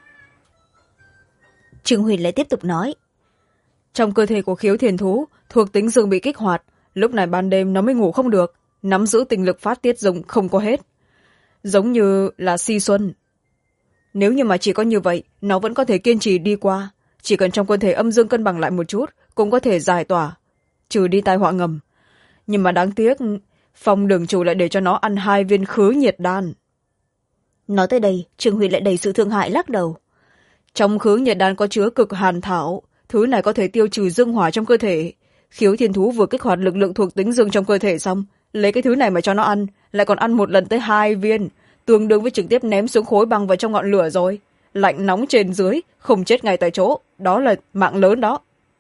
Trương Huyền lại tiếp tục nói. Trong cơ thể của khiếu thiền thú, thuộc tính dương bị kích hoạt, lúc này ban đêm nó mới ngủ không được, nắm giữ tình lực phát tiết dùng không có hết. Giống như là si xuân. Nếu như mà chỉ có như vậy, nó vẫn có thể kiên trì đi qua. Chỉ cần trong cơ thể âm dương cân bằng lại một chút, cũng có thể giải tỏa, trừ đi tai họa ngầm. Nhưng mà đáng tiếc, Phong đường chủ lại để cho nó ăn 2 viên khứ nhiệt đan. Nói tới đây, Trương Huy lại đầy sự thương hại lắc đầu. Trong khứ nhiệt đan có chứa cực hàn thảo, thứ này có thể tiêu trừ dương hỏa trong cơ thể. Khiếu thiên thú vừa kích hoạt lực lượng thuộc tính dương trong cơ thể xong, lấy cái thứ này mà cho nó ăn, lại còn ăn một lần tới 2 viên, tương đương với trực tiếp ném xuống khối băng vào trong ngọn lửa rồi. Lạnh nóng trên dưới, không chết ngay tại chỗ, đó là mạng lớn đó.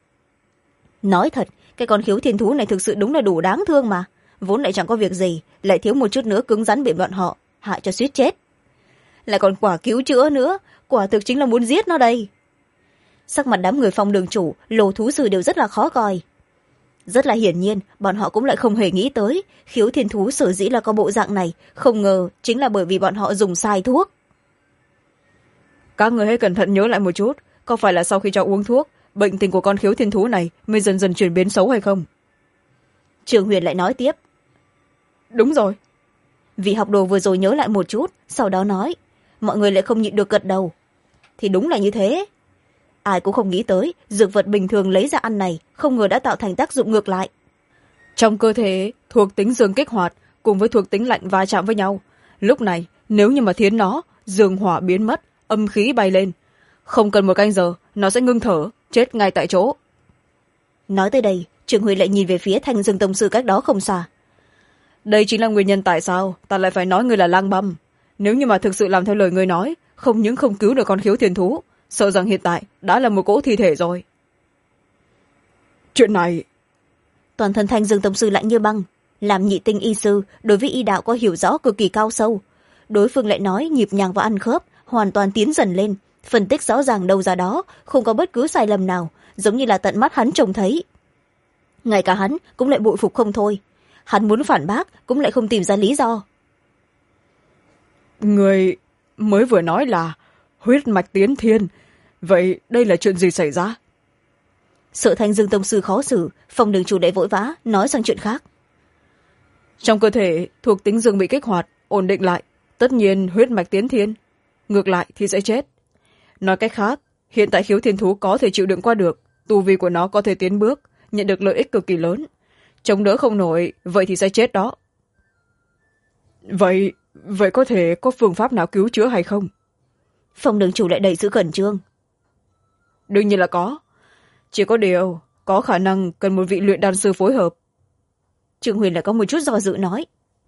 Nói thật, cái con khiếu thiên thú này thực sự đúng là đủ đáng thương mà. Vốn lại chẳng có việc gì, lại thiếu một chút nữa cứng rắn bị bọn họ hại cho suýt chết. Lại còn quả cứu chữa nữa, quả thực chính là muốn giết nó đây. Sắc mặt đám người Phong đường chủ, Lô thú sư đều rất là khó coi. Rất là hiển nhiên, bọn họ cũng lại không hề nghĩ tới khiếu thiên thú sở dĩ là có bộ dạng này, không ngờ chính là bởi vì bọn họ dùng sai thuốc. Các người hãy cẩn thận nhớ lại một chút, có phải là sau khi cho uống thuốc, bệnh tình của con khiếu thiên thú này mới dần dần chuyển biến xấu hay không? Trường Huyền lại nói tiếp. Đúng rồi. Vị học đồ vừa rồi nhớ lại một chút, sau đó nói. Mọi người lại không nhịn được gật đầu. Thì đúng là như thế. Ai cũng không nghĩ tới, dược vật bình thường lấy ra ăn này, không ngờ đã tạo thành tác dụng ngược lại. Trong cơ thể, thuộc tính dương kích hoạt, cùng với thuộc tính lạnh va chạm với nhau. Lúc này, nếu như mà thiến nó, dương hỏa biến mất, âm khí bay lên. Không cần 1 canh giờ, nó sẽ ngưng thở, chết ngay tại chỗ. Nói tới đây, Trường Huy lại nhìn về phía Thanh Dương tông sư cách đó không xa. Đây chính là nguyên nhân tại sao ta lại phải nói người là lang băm. Nếu như mà thực sự làm theo lời người nói, không những không cứu được con khiếu thiên thú, sợ rằng hiện tại đã là một cỗ thi thể rồi. Chuyện này... Toàn thân Thanh Dương tông sư lạnh như băng. Làm nhị tinh y sư, đối với y đạo có hiểu rõ cực kỳ cao sâu. Đối phương lại nói nhịp nhàng và ăn khớp, hoàn toàn tiến dần lên, phân tích rõ ràng đâu ra đó, không có bất cứ sai lầm nào, giống như là tận mắt hắn trông thấy. Ngay cả hắn cũng lại bội phục không thôi. Hắn muốn phản bác cũng lại không tìm ra lý do. Người mới vừa nói là huyết mạch tiến thiên, vậy đây là chuyện gì xảy ra? Sợ Thanh Dương tông sư khó xử, Phong đường chủ lại vội vã nói sang chuyện khác. Trong cơ thể thuộc tính dương bị kích hoạt, ổn định lại, tất nhiên huyết mạch tiến thiên, ngược lại thì sẽ chết. Nói cách khác, hiện tại khiếu thiên thú có thể chịu đựng qua được, tu vi của nó có thể tiến bước, nhận được lợi ích cực kỳ lớn. Chống đỡ không nổi, vậy thì sẽ chết đó. Vậy có thể có phương pháp nào cứu chữa hay không? Phong đường chủ lại đầy sự khẩn trương. Đương nhiên là có. Chỉ có điều, có khả năng cần một vị luyện đan sư phối hợp. Trương Huyền lại có một chút do dự nói.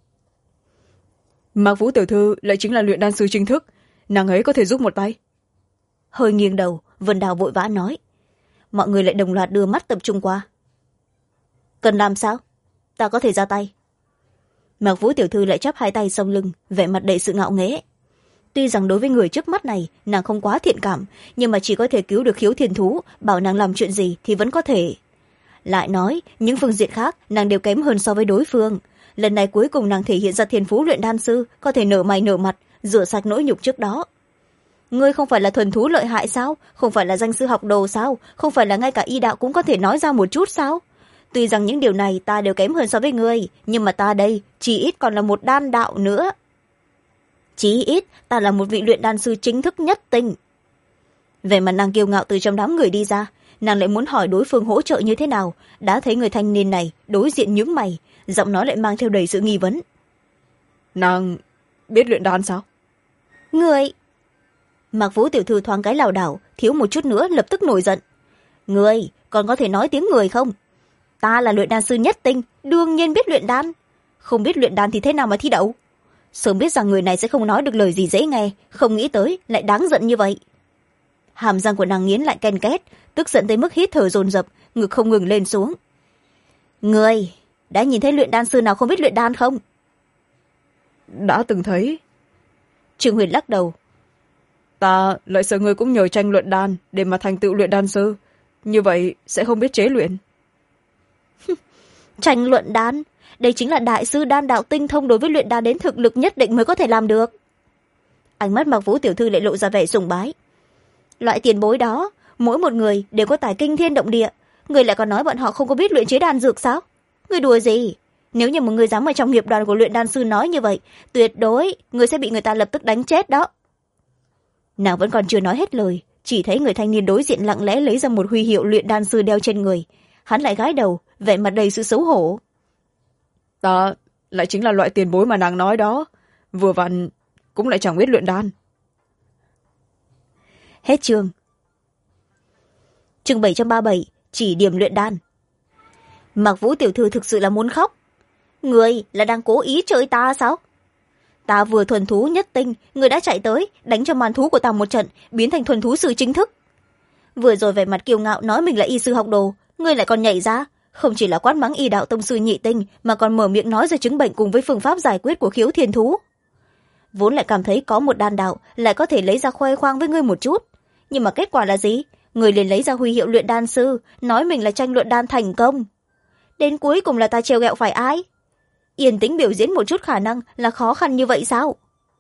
Mạc Vũ tiểu thư lại chính là luyện đan sư chính thức, nàng ấy có thể giúp một tay. Hơi nghiêng đầu, Vân Đào vội vã nói. Mọi người lại đồng loạt đưa mắt tập trung qua. Cần làm sao? Ta có thể ra tay. Mạc Vũ tiểu thư lại chắp 2 tay sau lưng, vẻ mặt đầy sự ngạo nghễ. Tuy rằng đối với người trước mắt này nàng không quá thiện cảm, nhưng mà chỉ có thể cứu được khiếu thiên thú, bảo nàng làm chuyện gì thì vẫn có thể. Lại nói những phương diện khác nàng đều kém hơn so với đối phương, lần này cuối cùng nàng thể hiện ra thiên phú luyện đan sư, có thể nở mày nở mặt, rửa sạch nỗi nhục trước đó. Ngươi không phải là thuần thú lợi hại sao? Không phải là danh sư học đồ sao? Không phải là ngay cả y đạo cũng có thể nói ra một chút sao? Tuy rằng những điều này ta đều kém hơn so với ngươi, nhưng mà ta đây chỉ ít còn là một đan đạo nữa. Chí ít ta là một vị luyện đan sư chính thức nhất tinh. Về mặt nàng kiêu ngạo từ trong đám người đi ra, nàng lại muốn hỏi đối phương hỗ trợ như thế nào, đã thấy người thanh niên này đối diện nhướng mày, giọng nói lại mang theo đầy sự nghi vấn. Nàng biết luyện đan sao? Người... Mạc Vũ tiểu thư thoáng cái lảo đảo, thiếu một chút nữa lập tức nổi giận. Người còn có thể nói tiếng người không? Ta là luyện đan sư nhất tinh, đương nhiên biết luyện đan. Không biết luyện đan thì thế nào mà thi đậu? Sớm biết rằng người này sẽ không nói được lời gì dễ nghe, không nghĩ tới lại đáng giận như vậy. Hàm răng của nàng nghiến lại ken két, tức giận tới mức hít thở dồn dập, ngực không ngừng lên xuống. Người đã nhìn thấy luyện đan sư nào không biết luyện đan không? Đã từng thấy. Trương Huyền lắc đầu. Ta lại sợ người cũng nhờ tranh luyện đan để mà thành tựu luyện đan sư, như vậy sẽ không biết chế luyện. Tranh luận đan, đây chính là đại sư đan đạo tinh thông đối với luyện đan đến thực lực nhất định mới có thể làm được. Ánh mắt Mạc Vũ tiểu thư lại lộ ra vẻ sùng bái. Loại tiền bối đó, mỗi một người đều có tài kinh thiên động địa, người lại còn nói bọn họ không có biết luyện chế đan dược sao? Người đùa gì? Nếu như một người dám ở trong nghiệp đoàn của luyện đan sư nói như vậy, tuyệt đối người sẽ bị người ta lập tức đánh chết đó. Nàng vẫn còn chưa nói hết lời, chỉ thấy người thanh niên đối diện lặng lẽ lấy ra một huy hiệu luyện đan sư đeo trên người. Hắn lại gãi đầu, vẻ mặt đầy sự xấu hổ. Ta lại chính là loại tiền bối mà nàng nói đó, vừa vặn cũng lại chẳng biết luyện đan. Hết chương. Chương 737, chỉ điểm luyện đan. Mạc Vũ tiểu thư thực sự là muốn khóc. Người là đang cố ý chơi ta sao? Ta vừa thuần thú nhất tinh, người đã chạy tới, đánh cho màn thú của ta một trận, biến thành thuần thú sư chính thức. Vừa rồi vẻ mặt kiêu ngạo nói mình là y sư học đồ, người lại còn nhảy ra, không chỉ là quát mắng y đạo tông sư nhị tinh, mà còn mở miệng nói ra chứng bệnh cùng với phương pháp giải quyết của khiếu thiên thú. Vốn lại cảm thấy có một đan đạo lại có thể lấy ra khoe khoang với ngươi một chút, nhưng mà kết quả là gì? Người liền lấy ra huy hiệu luyện đan sư, nói mình là tranh luận đan thành công. Đến cuối cùng là ta trêu ghẹo phải ai? Yên tĩnh biểu diễn một chút khả năng là khó khăn như vậy sao?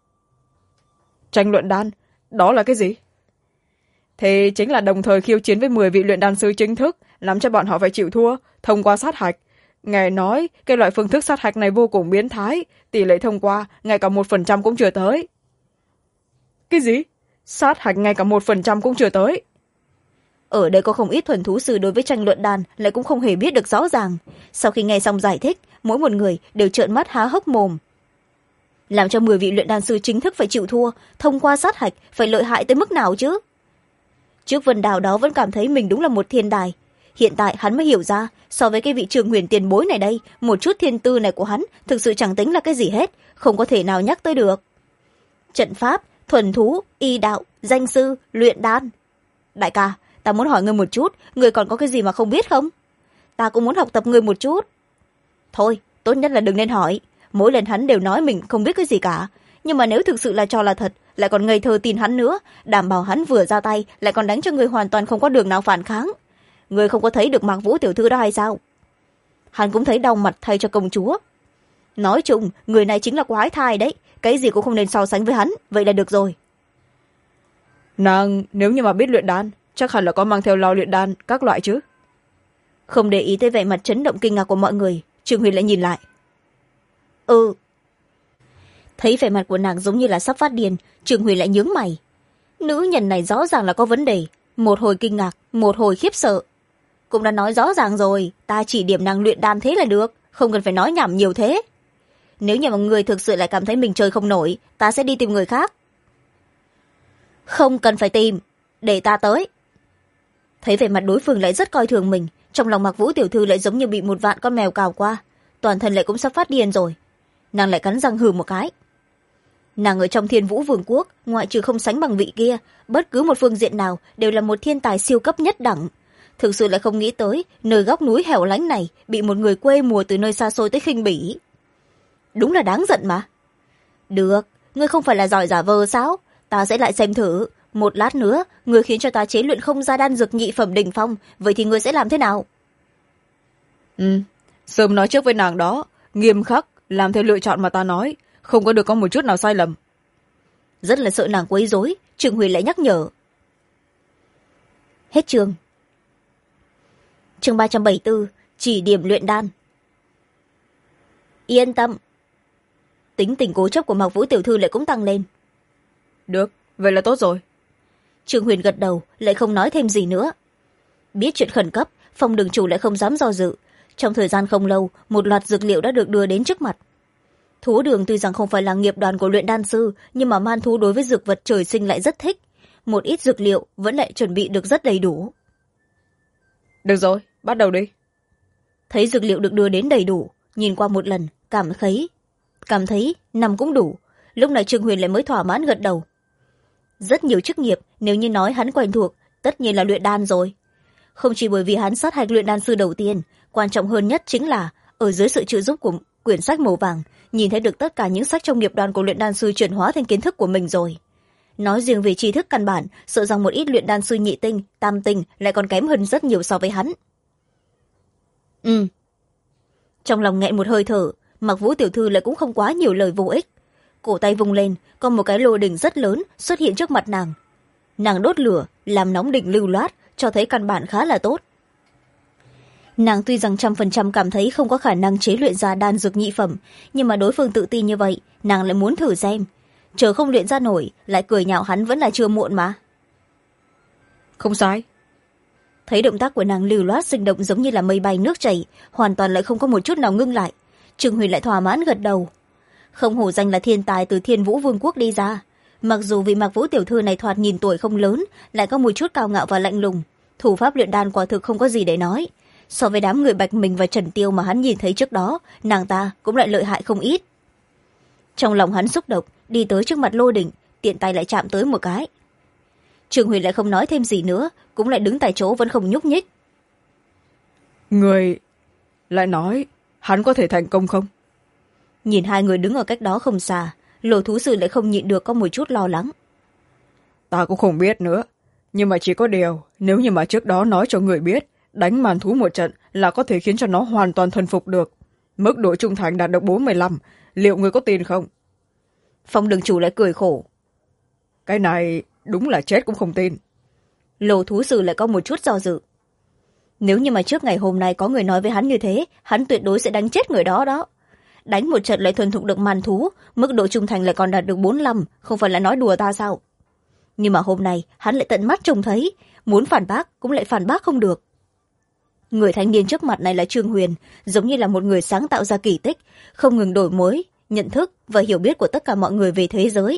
Tranh luận đan, đó là cái gì? Thế chính là đồng thời khiêu chiến với 10 vị luyện đan sư chính thức, làm cho bọn họ phải chịu thua, thông qua sát hạch. Nghe nói, cái loại phương thức sát hạch này vô cùng biến thái, tỷ lệ thông qua ngay cả 1% cũng chưa tới. Cái gì? Sát hạch ngay cả 1% cũng chưa tới? Ở đây có không ít thuần thú sư đối với tranh luận đan lại cũng không hề biết được rõ ràng. Sau khi nghe xong giải thích, mỗi một người đều trợn mắt há hốc mồm. Làm cho 10 vị luyện đan sư chính thức phải chịu thua, thông qua sát hạch phải lợi hại tới mức nào chứ? Trước Vân Đào đó vẫn cảm thấy mình đúng là một thiên tài. Hiện tại hắn mới hiểu ra, so với cái vị Trường Huyền tiền bối này đây, một chút thiên tư này của hắn thực sự chẳng tính là cái gì hết, không có thể nào nhắc tới được. Trận pháp, thuần thú, y đạo, danh sư, luyện đan. Đại ca, ta muốn hỏi ngươi một chút, ngươi còn có cái gì mà không biết không? Ta cũng muốn học tập ngươi một chút. Thôi, tốt nhất là đừng nên hỏi. Mỗi lần hắn đều nói mình không biết cái gì cả. Nhưng mà nếu thực sự là cho là thật, lại còn ngây thơ tin hắn nữa, đảm bảo hắn vừa ra tay lại còn đánh cho ngươi hoàn toàn không có đường nào phản kháng. Ngươi không có thấy được Mạc Vũ tiểu thư đó hay sao? Hắn cũng thấy đau mặt thay cho công chúa. Nói chung, người này chính là quái thai đấy, cái gì cũng không nên so sánh với hắn, vậy là được rồi. Nàng nếu như mà biết luyện đan, chắc hẳn là có mang theo lò luyện đan các loại chứ. Không để ý tới vẻ mặt chấn động kinh ngạc của mọi người, Trương Huyền lại nhìn lại. Thấy vẻ mặt của nàng giống như là sắp phát điên, Trương Huyền lại nhướng mày. Nữ nhân này rõ ràng là có vấn đề, một hồi kinh ngạc, một hồi khiếp sợ. Cũng đã nói rõ ràng rồi, ta chỉ điểm nàng luyện đan thế là được, không cần phải nói nhảm nhiều thế. Nếu như mà người thực sự lại cảm thấy mình chơi không nổi, ta sẽ đi tìm người khác. Không cần phải tìm, để ta tới. Thấy vẻ mặt đối phương lại rất coi thường mình, trong lòng Mạc Vũ tiểu thư lại giống như bị một vạn con mèo cào qua, toàn thân lại cũng sắp phát điên rồi. Nàng lại cắn răng hừ một cái. Nàng ở trong Thiên Vũ Vương quốc, ngoại trừ không sánh bằng vị kia, bất cứ một phương diện nào đều là một thiên tài siêu cấp nhất đẳng. Thực sự lại không nghĩ tới, nơi góc núi hẻo lánh này bị một người quê mùa từ nơi xa xôi tới khinh bỉ. Đúng là đáng giận mà. Được, ngươi không phải là giỏi giả vờ sao? Ta sẽ lại xem thử. Một lát nữa, ngươi khiến cho ta chế luyện không ra đan dược nhị phẩm đỉnh phong, vậy thì ngươi sẽ làm thế nào? Sớm nói trước với nàng đó, nghiêm khắc, làm theo lựa chọn mà ta nói, không có được có một chút nào sai lầm. Rất là sợ nàng quấy rối, Trương Huyền lại nhắc nhở. Hết chương. Chương 374, chỉ điểm luyện đan. Yên tâm. Tính tình cố chấp của Mạc Vũ tiểu thư lại cũng tăng lên. Được, vậy là tốt rồi. Trương Huyền gật đầu, lại không nói thêm gì nữa. Biết chuyện khẩn cấp, Phong đường chủ lại không dám do dự. Trong thời gian không lâu, một loạt dược liệu đã được đưa đến trước mặt. Thú đường tuy rằng không phải là nghiệp đoàn của luyện đan sư, nhưng mà man thú đối với dược vật trời sinh lại rất thích. Một ít dược liệu vẫn lại chuẩn bị được rất đầy đủ. Được rồi, bắt đầu đi. Thấy dược liệu được đưa đến đầy đủ, nhìn qua một lần, cảm thấy nằm cũng đủ. Lúc này Trương Huyền lại mới thỏa mãn gật đầu. Rất nhiều chức nghiệp, nếu như nói hắn quen thuộc, tất nhiên là luyện đan rồi. Không chỉ bởi vì hắn sát hạch luyện đan sư đầu tiên, quan trọng hơn nhất chính là ở dưới sự trợ giúp của quyển sách màu vàng, nhìn thấy được tất cả những sách trong nghiệp đoàn của luyện đan sư chuyển hóa thành kiến thức của mình rồi. Nói riêng về tri thức căn bản, sợ rằng một ít luyện đan sư nhị tinh, tam tinh lại còn kém hơn rất nhiều so với hắn. Trong lòng nghẹn một hơi thở, Mạc Vũ tiểu thư lại cũng không quá nhiều lời vô ích. Cổ tay vung lên, có một cái lô đỉnh rất lớn xuất hiện trước mặt nàng. Nàng đốt lửa, làm nóng đỉnh lưu loát, cho thấy căn bản khá là tốt. Nàng tuy rằng 100% cảm thấy không có khả năng chế luyện ra đan dược nhị phẩm, nhưng mà đối phương tự tin như vậy, nàng lại muốn thử xem. Chờ không luyện ra nổi, lại cười nhạo hắn vẫn là chưa muộn mà. Không sai. Thấy động tác của nàng lưu loát sinh động giống như là mây bay nước chảy, hoàn toàn lại không có một chút nào ngưng lại. Trương Huyền lại thỏa mãn gật đầu. Không hổ danh là thiên tài từ Thiên Vũ Vương quốc đi ra. Mặc dù vị Mạc Vũ tiểu thư này thoạt nhìn tuổi không lớn, lại có một chút cao ngạo và lạnh lùng. Thủ pháp luyện đan quả thực không có gì để nói. So với đám người Bạch Mình và Trần Tiêu mà hắn nhìn thấy trước đó, nàng ta cũng lại lợi hại không ít. Trong lòng hắn xúc động, đi tới trước mặt lô đỉnh, tiện tay lại chạm tới một cái. Trương Huyền lại không nói thêm gì nữa, cũng lại đứng tại chỗ vẫn không nhúc nhích. Người lại nói hắn có thể thành công không? Nhìn hai người đứng ở cách đó không xa, Lô thú sư lại không nhịn được có một chút lo lắng. Ta cũng không biết nữa, nhưng mà chỉ có điều, nếu như mà trước đó nói cho người biết, đánh màn thú một trận là có thể khiến cho nó hoàn toàn thuần phục được. Mức độ trung thành đạt được 45, liệu người có tin không? Phong đường chủ lại cười khổ. Cái này đúng là chết cũng không tin. Lô thú sư lại có một chút do dự. Nếu như mà trước ngày hôm nay có người nói với hắn như thế, hắn tuyệt đối sẽ đánh chết người đó đó. Đánh một trận lại thuần thục được màn thú, mức độ trung thành lại còn đạt được 45, không phải là nói đùa ta sao? Nhưng mà hôm nay hắn lại tận mắt trông thấy, muốn phản bác cũng lại phản bác không được. Người thanh niên trước mặt này là Trương Huyền, giống như là một người sáng tạo ra kỳ tích, không ngừng đổi mới nhận thức và hiểu biết của tất cả mọi người về thế giới.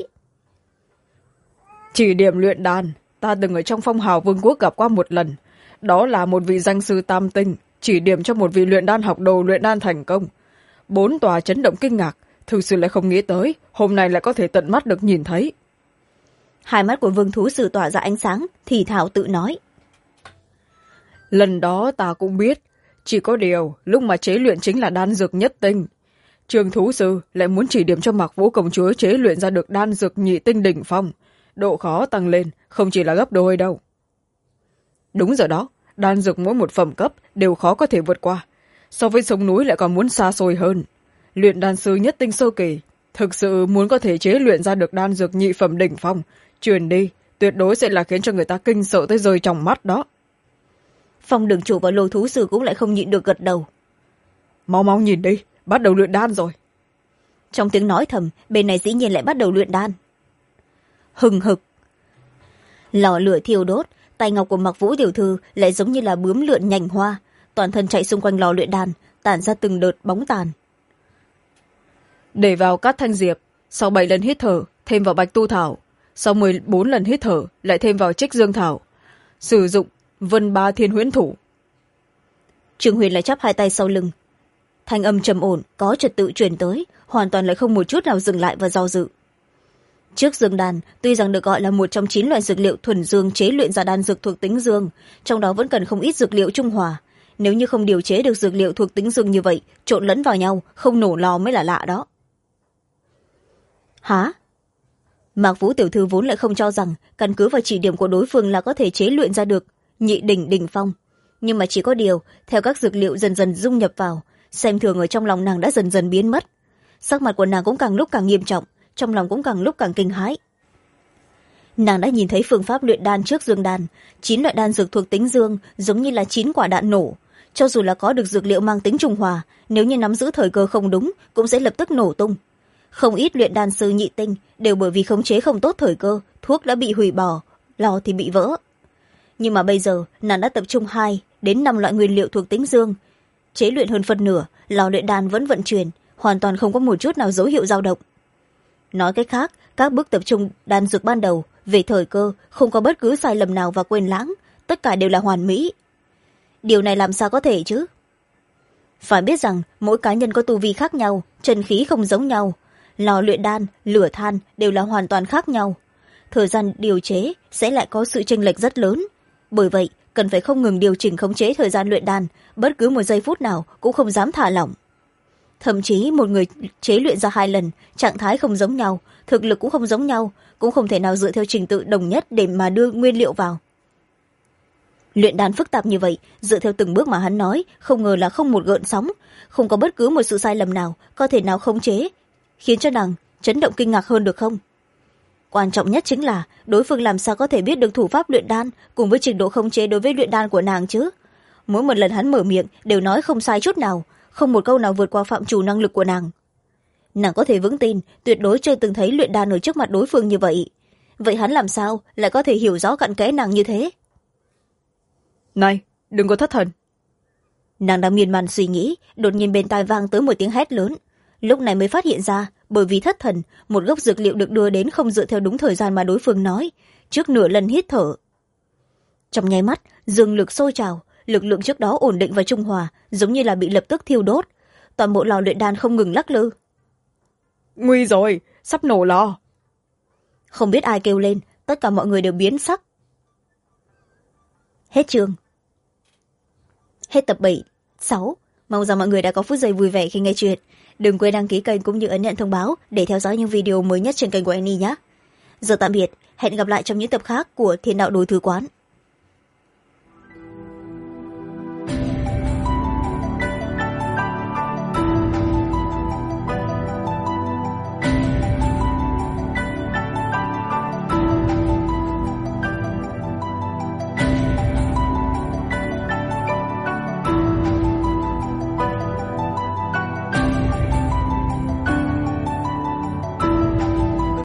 Chỉ điểm luyện đan, ta từng ở trong Phong Hào Vương quốc gặp qua một lần. Đó là một vị danh sư tam tinh, chỉ điểm cho một vị luyện đan học đồ luyện đan thành công. 4 tòa chấn động kinh ngạc, thực sự lại không nghĩ tới, hôm nay lại có thể tận mắt được nhìn thấy. Hai mắt của Vương thú sư tỏa ra ánh sáng, thì thảo tự nói. Lần đó ta cũng biết, chỉ có điều lúc mà chế luyện chính là đan dược nhất tinh. Trương thú sư lại muốn chỉ điểm cho Mạc Vũ công chúa chế luyện ra được đan dược nhị tinh đỉnh phong. Độ khó tăng lên, không chỉ là gấp đôi đâu. Đúng rồi đó, đan dược mỗi một phẩm cấp đều khó có thể vượt qua. So với sông núi lại còn muốn xa xôi hơn. Luyện đan sư nhất tinh sơ kỳ, thực sự muốn có thể chế luyện ra được đan dược nhị phẩm đỉnh phong, truyền đi, tuyệt đối sẽ là khiến cho người ta kinh sợ tới rơi trong mắt đó. Phong đường chủ và Lô thú sư cũng lại không nhịn được gật đầu. Mau mau nhìn đi, bắt đầu luyện đan rồi. Trong tiếng nói thầm, bên này dĩ nhiên lại bắt đầu luyện đan. Hừng hực. Lò lửa thiêu đốt, tay ngọc của Mạc Vũ tiểu thư lại giống như là bướm lượn nhành hoa, toàn thân chạy xung quanh lò luyện đan, tản ra từng đợt bóng tàn. Để vào cát thanh diệp, sau 7 lần hít thở thêm vào bạch tu thảo, sau 14 lần hít thở lại thêm vào trích dương thảo. Sử dụng vân ba thiên huyễn thủ. Trương Huyền lại chắp hai tay sau lưng, thanh âm trầm ổn có trật tự truyền tới, hoàn toàn lại không một chút nào dừng lại và do dự. Trước dương đan tuy rằng được gọi là một trong 9 loại dược liệu thuần dương chế luyện ra đan dược thuộc tính dương, trong đó vẫn cần không ít dược liệu trung hòa. Nếu như không điều chế được dược liệu thuộc tính dương như vậy, trộn lẫn vào nhau không nổ lò mới là lạ đó. Hả? Mạc Vũ tiểu thư vốn lại không cho rằng căn cứ vào chỉ điểm của đối phương là có thể chế luyện ra được nhị đỉnh đỉnh phong, nhưng mà chỉ có điều theo các dược liệu dần dần dung nhập vào, xem thường ở trong lòng nàng đã dần dần biến mất. sắc mặt của nàng cũng càng lúc càng nghiêm trọng, trong lòng cũng càng lúc càng kinh hãi. Nàng đã nhìn thấy phương pháp luyện đan trước dương đan, 9 loại đan dược thuộc tính dương giống như là 9 quả đạn nổ. Cho dù là có được dược liệu mang tính trung hòa, nếu như nắm giữ thời cơ không đúng cũng sẽ lập tức nổ tung. Không ít luyện đan sư nhị tinh đều bởi vì khống chế không tốt thời cơ, thuốc đã bị hủy bỏ, lò thì bị vỡ. Nhưng mà bây giờ nàng đã tập trung 2 đến 5 loại nguyên liệu thuộc tính dương, chế luyện hơn phân nửa, lò luyện đan vẫn vận chuyển, hoàn toàn không có một chút nào dấu hiệu dao động. Nói cách khác, các bước tập trung đan dược ban đầu về thời cơ không có bất cứ sai lầm nào và quên lãng, tất cả đều là hoàn mỹ. Điều này làm sao có thể chứ? Phải biết rằng mỗi cá nhân có tu vi khác nhau, chân khí không giống nhau, lò luyện đan, lửa than đều là hoàn toàn khác nhau. Thời gian điều chế sẽ lại có sự chênh lệch rất lớn. Bởi vậy, cần phải không ngừng điều chỉnh khống chế thời gian luyện đan, bất cứ một giây phút nào cũng không dám thả lỏng. Thậm chí một người chế luyện ra 2 lần, trạng thái không giống nhau, thực lực cũng không giống nhau, cũng không thể nào dựa theo trình tự đồng nhất để mà đưa nguyên liệu vào. Luyện đan phức tạp như vậy, dựa theo từng bước mà hắn nói, không ngờ là không một gợn sóng, không có bất cứ một sự sai lầm nào có thể nào khống chế, khiến cho nàng chấn động kinh ngạc hơn được không? Quan trọng nhất chính là đối phương làm sao có thể biết được thủ pháp luyện đan cùng với trình độ khống chế đối với luyện đan của nàng chứ? Mỗi một lần hắn mở miệng đều nói không sai chút nào, không một câu nào vượt qua phạm trù năng lực của nàng. Nàng có thể vững tin tuyệt đối chưa từng thấy luyện đan ở trước mặt đối phương như vậy. Vậy hắn làm sao lại có thể hiểu rõ cặn kẽ nàng như thế? Này, đừng có thất thần. Nàng đang miên man suy nghĩ, đột nhiên bên tai vang tới một tiếng hét lớn. Lúc này mới phát hiện ra, bởi vì thất thần, một gốc dược liệu được đưa đến không dựa theo đúng thời gian mà đối phương nói, trước nửa lần hít thở. Trong nháy mắt, dương lực sôi trào, lực lượng trước đó ổn định và trung hòa, giống như là bị lập tức thiêu đốt. Toàn bộ lò luyện đan không ngừng lắc lư. Nguy rồi, sắp nổ lò. Không biết ai kêu lên, tất cả mọi người đều biến sắc. Hết chương. Hết tập 7, 6. Mong rằng mọi người đã có phút giây vui vẻ khi nghe chuyện. Đừng quên đăng ký kênh cũng như ấn nhận thông báo để theo dõi những video mới nhất trên kênh của Annie nhé. Giờ tạm biệt, hẹn gặp lại trong những tập khác của Thiên Đạo Đối Thư Quán.